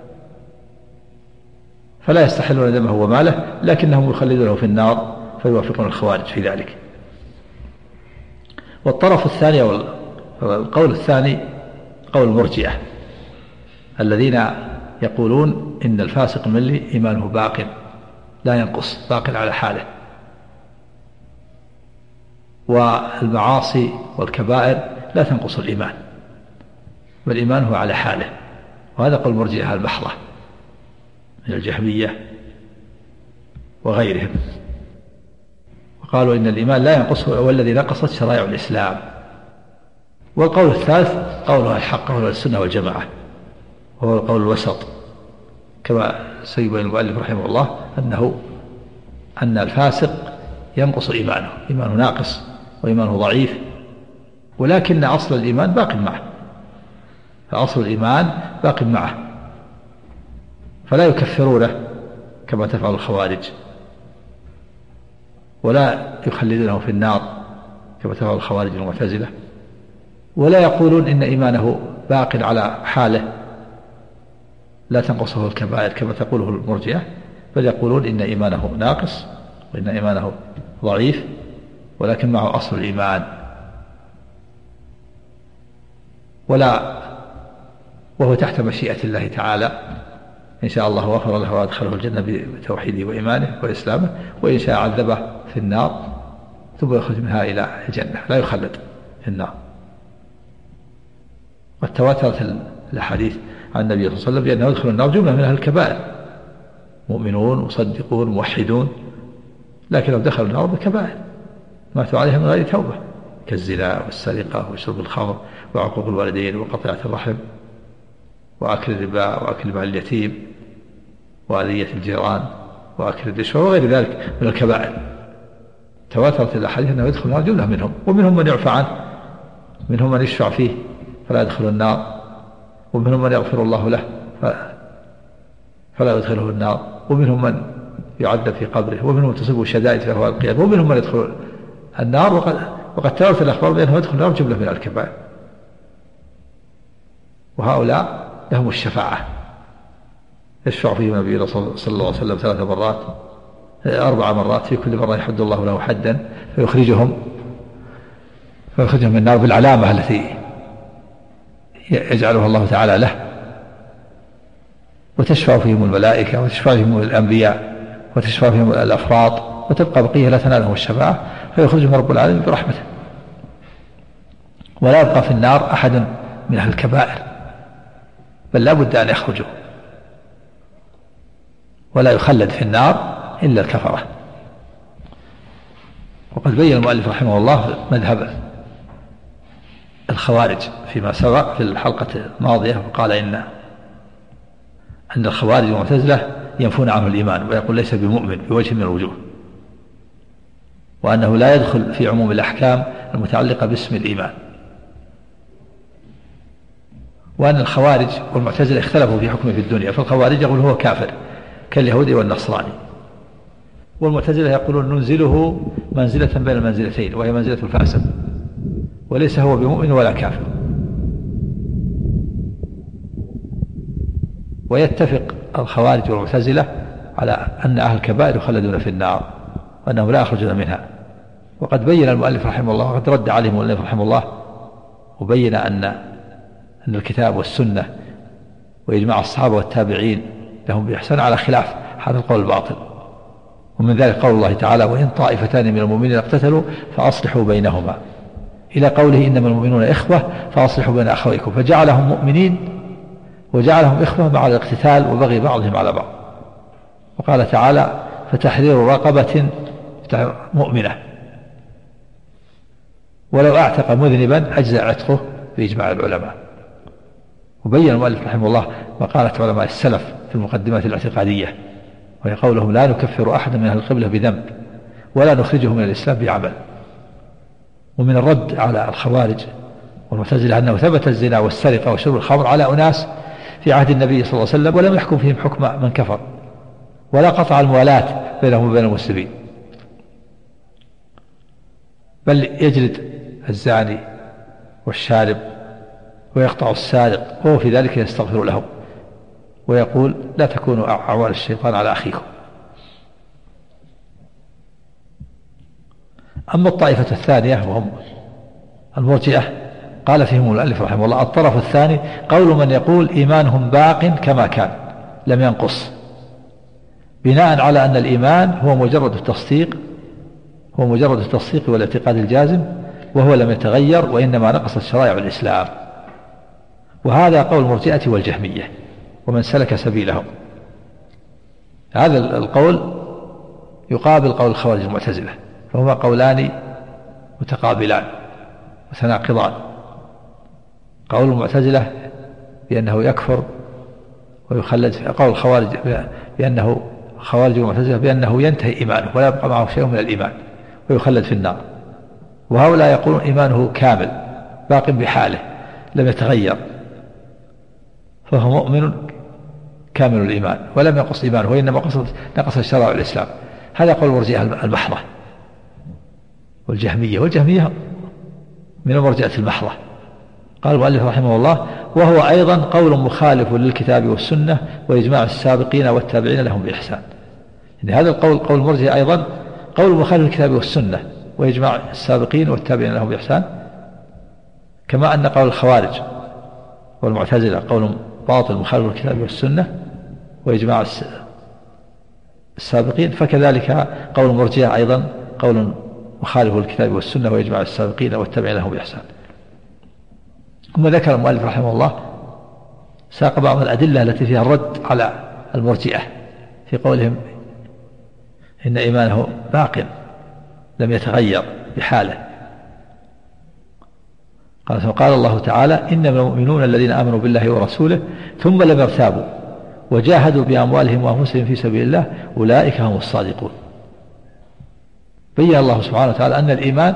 [SPEAKER 2] فلا يستحلون دمه وماله، لكنهم يخلدونه في النار فيوافقون الخوارج في ذلك. والطرف الثاني أو القول الثاني قول المرجئة الذين يقولون إن الفاسق الملي إيمانه باق لا ينقص، باق على حاله، والمعاصي والكبائر لا تنقص الإيمان، بل الإيمان هو على حاله. وهذا قول المرجئة المحضة من الجهمية وغيرهم، وقالوا إن الإيمان لا ينقص، والذي نقصت شرائع الإسلام. والقول الثالث قولها الحق وهو السنة والجماعة، وهو القول الوسط، كما سيبين المؤلف رحمه الله أن الفاسق ينقص إيمانه ناقص وإيمانه ضعيف، ولكن أصل الإيمان باق معه، فأصل الإيمان باق معه، فلا يكفرونه كما تفعل الخوارج، ولا يخلدونه في النار كما تفعل الخوارج والمعتزلة، ولا يقولون إن إيمانه باق على حاله لا تنقصه الكبائر كما تقوله المرجئة، بل يقولون إن إيمانه ناقص وإن إيمانه ضعيف، ولكن معه أصل الإيمان، وهو تحت مشيئة الله تعالى. إن شاء الله غفر له وأدخله الجنة بتوحيده وإيمانه وإسلامه، وإن شاء عذبه في النار ثم يخرج منها إلى الجنة، لا يخلد في النار. وتواترت الأحاديث عن النبي صلى الله عليه وسلم بأنه يدخل النار جملة من أهل الكبائر، مؤمنون مصدقون موحدون، لكن لو دخلوا النار بكبائر ماتوا عليها من غير توبة، كالزنا والسرقة وشرب الخمر وعقوق الوالدين وقطيعة الرحم وأكل الربا وأكل مال اليتيم وأذية الجيران وأكل الرشوة وغير ذلك من الكبائر. تواترت الأحاديث أنه يدخل النار جملة منهم، ومنهم من يعفى عنه، منهم من يشفع فيه فلا يدخل النار، ومنهم من يغفر الله له فلا يدخله النار، ومنهم من يعذب في قبره، ومنهم من تصيبه شدائد في أهوال القيامة، ومنهم من يدخل النار. وقد تواترت الأخبار بأنه يدخل النار جملة من الكبائر. وهؤلاء لهم الشفاعة، يشفع فيهم النبي صلى الله عليه وسلم 3 مرات 4 مرات، في كل مرة يحد الله له حدا فيخرجهم من النار بالعلامة التي يجعلها الله تعالى له، وتشفع فيهم الملائكة وتشفع فيهم الأنبياء وتشفع فيهم الأفراد، وتبقى بقية لا تنالهم الشفاعة فيخرجهم رب العالمين برحمته. ولا يبقى في النار أحد من أهل الكبائر، بل لا بد أن يخرجوا، ولا يخلد في النار إلا الكفرة. وقد بين المؤلف رحمه الله مذهب الخوارج فيما سبق في الحلقة الماضية، وقال إن الخوارج والمعتزلة ينفون عنه الإيمان ويقول ليس بمؤمن بوجه من الوجوه، وأنه لا يدخل في عموم الأحكام المتعلقة باسم الإيمان، وأن الخوارج والمعتزلة اختلفوا في حكمه في الدنيا، فالخوارج يقول هو كافر كاليهودي والنصراني، والمعتزلة يقولون ننزله منزلة بين المنزلتين وهي منزلة الفاسق، وليس هو بمؤمن ولا كافر. ويتفق الخوارج والمعتزلة على أن أهل الكبائر يخلدون في النار وأنهم لا يخرجون منها. وقد بين المؤلف رحمه الله، وقد رد عليهم المؤلف رحمه الله، وبين أن الكتاب والسنة وإجماع الصحابة والتابعين لهم بإحسان على خلاف هذا القول الباطل. ومن ذلك قول الله تعالى وإن طائفتان من المؤمنين اقتتلوا فأصلحوا بينهما، إلى قوله إنما المؤمنون إخوة فأصلحوا بين أخويكم، فجعلهم مؤمنين وجعلهم إخوة مع الاقتتال وبغي بعضهم على بعض. وقال تعالى فتحرير رقبة مؤمنة، ولو أعتق مذنبا أجزأ عتقه بإجماع العلماء. وبين المؤلف رحمه الله مقالة علماء السلف في المقدمات الاعتقادية، وهي قولهم لا نكفر أحدا من أهل القبلة بذنب ولا نخرجه من الإسلام بعمل. ومن الرد على الخوارج والمعتزلة أنه ثبت الزنا والسرقة وشرب الخمر على أناس في عهد النبي صلى الله عليه وسلم ولم يحكم فيهم حكم من كفر، ولا قطع الموالاة بينهم وبين المسلمين، بل يجلد الزاني والشارب ويقطع السارق، وهو في ذلك يستغفر لهم ويقول لا تكونوا أعوان الشيطان على أخيكم. أما الطائفة الثانية وهم المرجئة قال فيهم المؤلف رحمه الله الطرف الثاني قول من يقول إيمانهم باق كما كان لم ينقص، بناء على أن الإيمان هو مجرد التصديق والاعتقاد الجازم، وهو لم يتغير وإنما نقصت شرائع الإسلام. وهذا قول المرجئة والجهمية ومن سلك سبيلهم. هذا القول يقابل قول الخوارج المعتزلة، فهما قولان متقابلان متناقضان. قول المعتزلة بأنه يكفر ويخلد، قول الخوارج بأنه خوارج المعتزلة بأنه ينتهي إيمانه ولا يبقى معه شيء من الإيمان ويخلد في النار. وهؤلاء يقولون إيمانه كامل باق بحاله لم يتغير، فهو مؤمن كامل الإيمان ولم ينقص إيمانه وإنما نقص شرائع الإسلام. هذا قول المرجئة المحضة والجهمية من المرجئة المحضة. قال المؤلف رحمه الله وهو أيضا قول مخالف للكتاب والسنة وإجماع السابقين والتابعين لهم بإحسان. يعني هذا القول قول المرجئة أيضا قول مخالف للكتاب والسنة وإجماع السابقين والتابعين لهم بإحسان، كما أن قول الخوارج والمعتزلة قول باطل مخالف للكتاب والسنة وإجماع السابقين، فكذلك قول المرجئة أيضا قول مخالف للكتاب والسنة وإجماع السابقين والتابعين لهم بإحسان. ثم ذكر المؤلف رحمه الله ساق بعض الأدلة التي فيها الرد على المرجئة في قولهم إن إيمانه باق لم يتغير بحاله. قال الله تعالى إنما المؤمنون الذين آمنوا بالله ورسوله ثم لم يرتابوا وجاهدوا بأموالهم وأنفسهم في سبيل الله أولئك هم الصادقون. بين الله سبحانه وتعالى أن الإيمان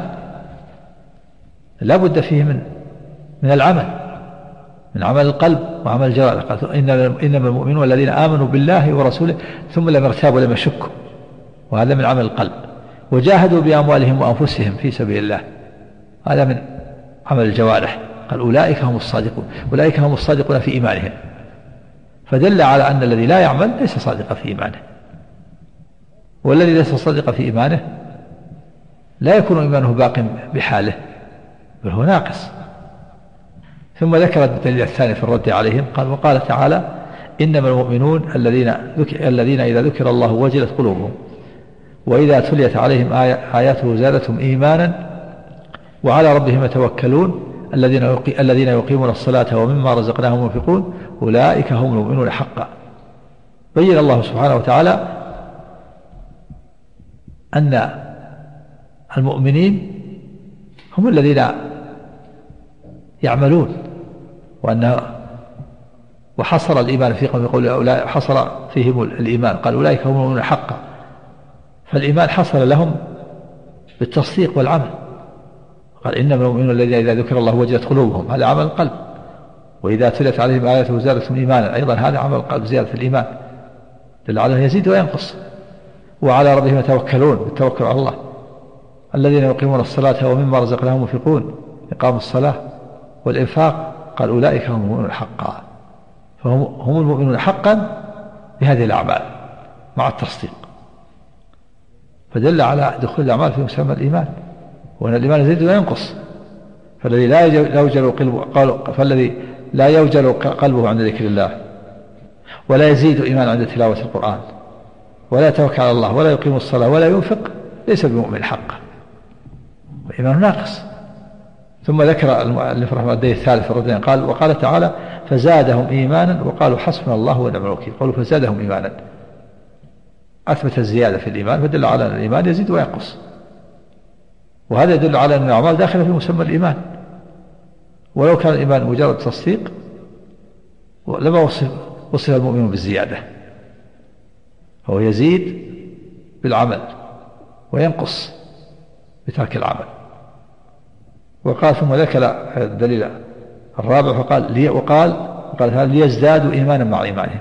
[SPEAKER 2] لا بد فيه من العمل، من عمل القلب وعمل الجوارح. قال إنما المؤمنون الذين آمنوا بالله ورسوله ثم لم يرتابوا ولم يشكوا، وهذا من عمل القلب. وجاهدوا بأموالهم وأنفسهم في سبيل الله، هذا من عمل الجوارح قال أولئك هم الصادقون، أولئك هم الصادقون في إيمانهم، فدل على أن الذي لا يعمل ليس صادقا في إيمانه، والذي ليس صادقا في إيمانه لا يكون إيمانه باق بحاله بل هو ناقص. ثم ذكر الدليل الثاني في الرد عليهم، قال وقال تعالى إنما المؤمنون الذين إذا ذكر الله وجلت قلوبهم وإذا تليت عليهم آياته زادتهم إيمانا وعلى ربهم يتوكلون الذين يقيمون الصلاة ومما رزقناهم ينفقون أولئك هم المؤمنون حقا. بين الله سبحانه وتعالى أن المؤمنين هم الذين يعملون، وحصر الإيمان في قوم يقول حصر فيهم الإيمان، قال أولئك هم المؤمنون حقا، فالإيمان حصل لهم بالتصديق والعمل. قال إنما المؤمنون الذين إذا ذكر الله وجلت قلوبهم، هذا عمل القلب، وإذا تلت عليهم آياته زادتهم إيمانا، أيضا هذا عمل القلب زيادة الإيمان، دل على يزيد وينقص. وعلى ربهم يتوكلون، بالتوكل على الله، الذين يقيمون الصلاة ومما رزقناهم ينفقون، إقام الصلاة والإنفاق، قال أولئك هم المؤمنون حقا، فهم المؤمنون حقا بهذه الأعمال مع التصديق، فدل على دخول الأعمال في مسمى الإيمان، وأن الإيمان يزيد وينقص. فالذي لا يوجل قلبه عند ذكر الله، ولا يزيد إيمان عند تلاوة القرآن، ولا يتوكل على الله، ولا يقيم الصلاة، ولا ينفق، ليس بمؤمن حقا، وإيمانه ناقص. ثم ذكر المؤلف رحمه الله الدليل الثالث الردين، قال وقال تعالى فزادهم إيمانا وقالوا حسبنا الله ونعم الوكيل. قالوا فزادهم إيمانا، أثبت الزيادة في الإيمان، فدل على أن الإيمان يزيد وينقص، وهذا يدل على أن الأعمال داخلة في مسمى الإيمان. ولو كان الإيمان مجرد تصديق لما وصف المؤمن بالزيادة، هو يزيد بالعمل وينقص بترك العمل. وقال ثم ذكر الدليل الرابع وقال ليزدادوا إيمانا مع إيمانهم،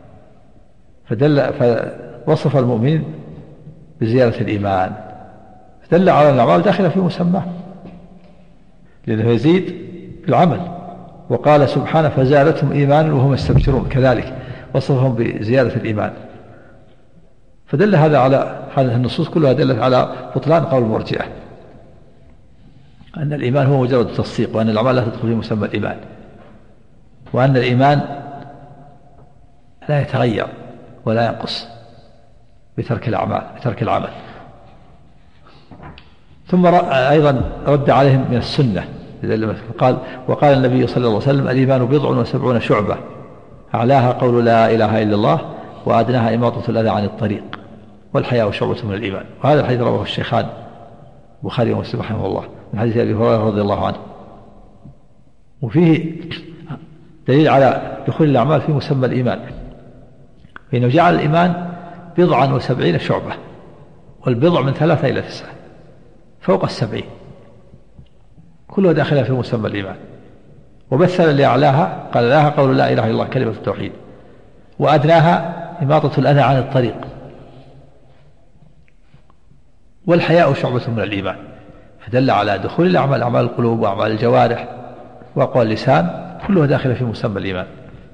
[SPEAKER 2] فوصف المؤمن بزيادة الإيمان، فدل على أن الأعمال داخلة في مسماه لأنه يزيد بالعمل. وقال سبحانه فزادتهم إيمانا وهم يستبشرون، كذلك وصفهم بزيادة الإيمان. فدل هذا على هذه النصوص كلها دلت على بطلان قول المرجئة، أن الإيمان هو مجرد التصديق، وأن الأعمال لا تدخل في مسمى الإيمان، وأن الإيمان لا يتغير ولا ينقص بترك العمل. ثم أيضا رد عليهم من السنة، وقال النبي صلى الله عليه وسلم الإيمان 70 شعبة أعلاها قول لا إله إلا الله وأدناها إماطة الأذى عن الطريق والحياء شعبة من الإيمان. وهذا الحديث رواه الشيخان البخاري ومسلم رحمه الله من حديث أبي هريرة رضي الله عنه، وفيه دليل على دخول الأعمال في مسمى الإيمان، فإنه جعل الإيمان 70 شعبة، والبضع من 3 إلى 9 فوق 70، كلها داخلها في مسمى الإيمان. ومثل اللي أعلاها قال لها قول لا إله إلا الله كلمة التوحيد، وأدناها إماطة الأذى عن الطريق، والحياء شعبة من الإيمان، فدل على دخول الأعمال، أعمال القلوب وأعمال الجوارح وأقوال اللسان كلها داخلة في مسمى الإيمان.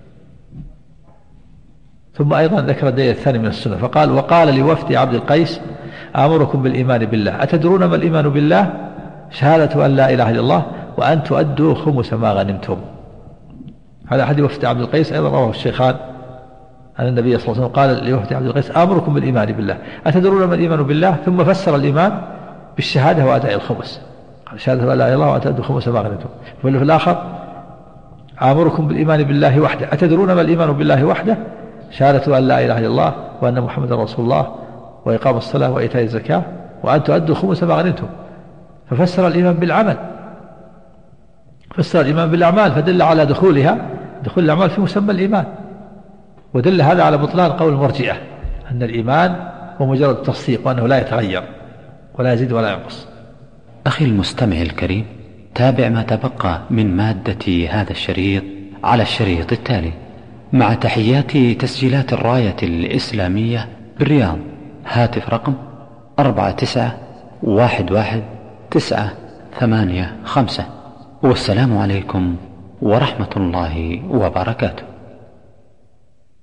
[SPEAKER 2] ثم أيضا ذكر الدليل الثاني من السنة، فقال وقال لوفد عبد القيس آمركم بالإيمان بالله، أتدرون ما الإيمان بالله؟ شهادة أن لا إله إلا الله وأن تؤدوا خمس ما غنمتم. هذا حديث وفد عبد القيس أيضا رواه الشيخان أن النبي صلى الله عليه وسلم قال لوفد عبد القيس آمركم بالإيمان بالله، أتدرون ما الإيمان بالله؟ ثم فسر الإيمان بالشهادة وأداء الخمس، قال شهادة أن لا إله إلا الله وأن تؤدوا خمس ما غنمتم. في الآخر آمركم بالإيمان بالله وحده، أتدرون ما الإيمان بالله وحده؟ شهادة أن لا إله إلا الله وأن محمد رسول الله وإقام الصلاة وإيتاء الزكاة وأن تؤدوا خمس ما غنمتم. ففسر الإيمان بالعمل، فسر الإيمان بالأعمال، فدل على دخول الأعمال في مسمى الإيمان. ودل هذا على بطلان قول المرجئة أن الإيمان هو مجرد التصديق، وأنه لا يتغير ولا يزيد ولا ينقص.
[SPEAKER 4] أخي المستمع الكريم، تابع ما تبقى من مادة هذا الشريط على الشريط التالي، مع تحيات تسجيلات الراية الإسلامية بالرياض. هاتف رقم 49111985. والسلام عليكم ورحمة الله وبركاته.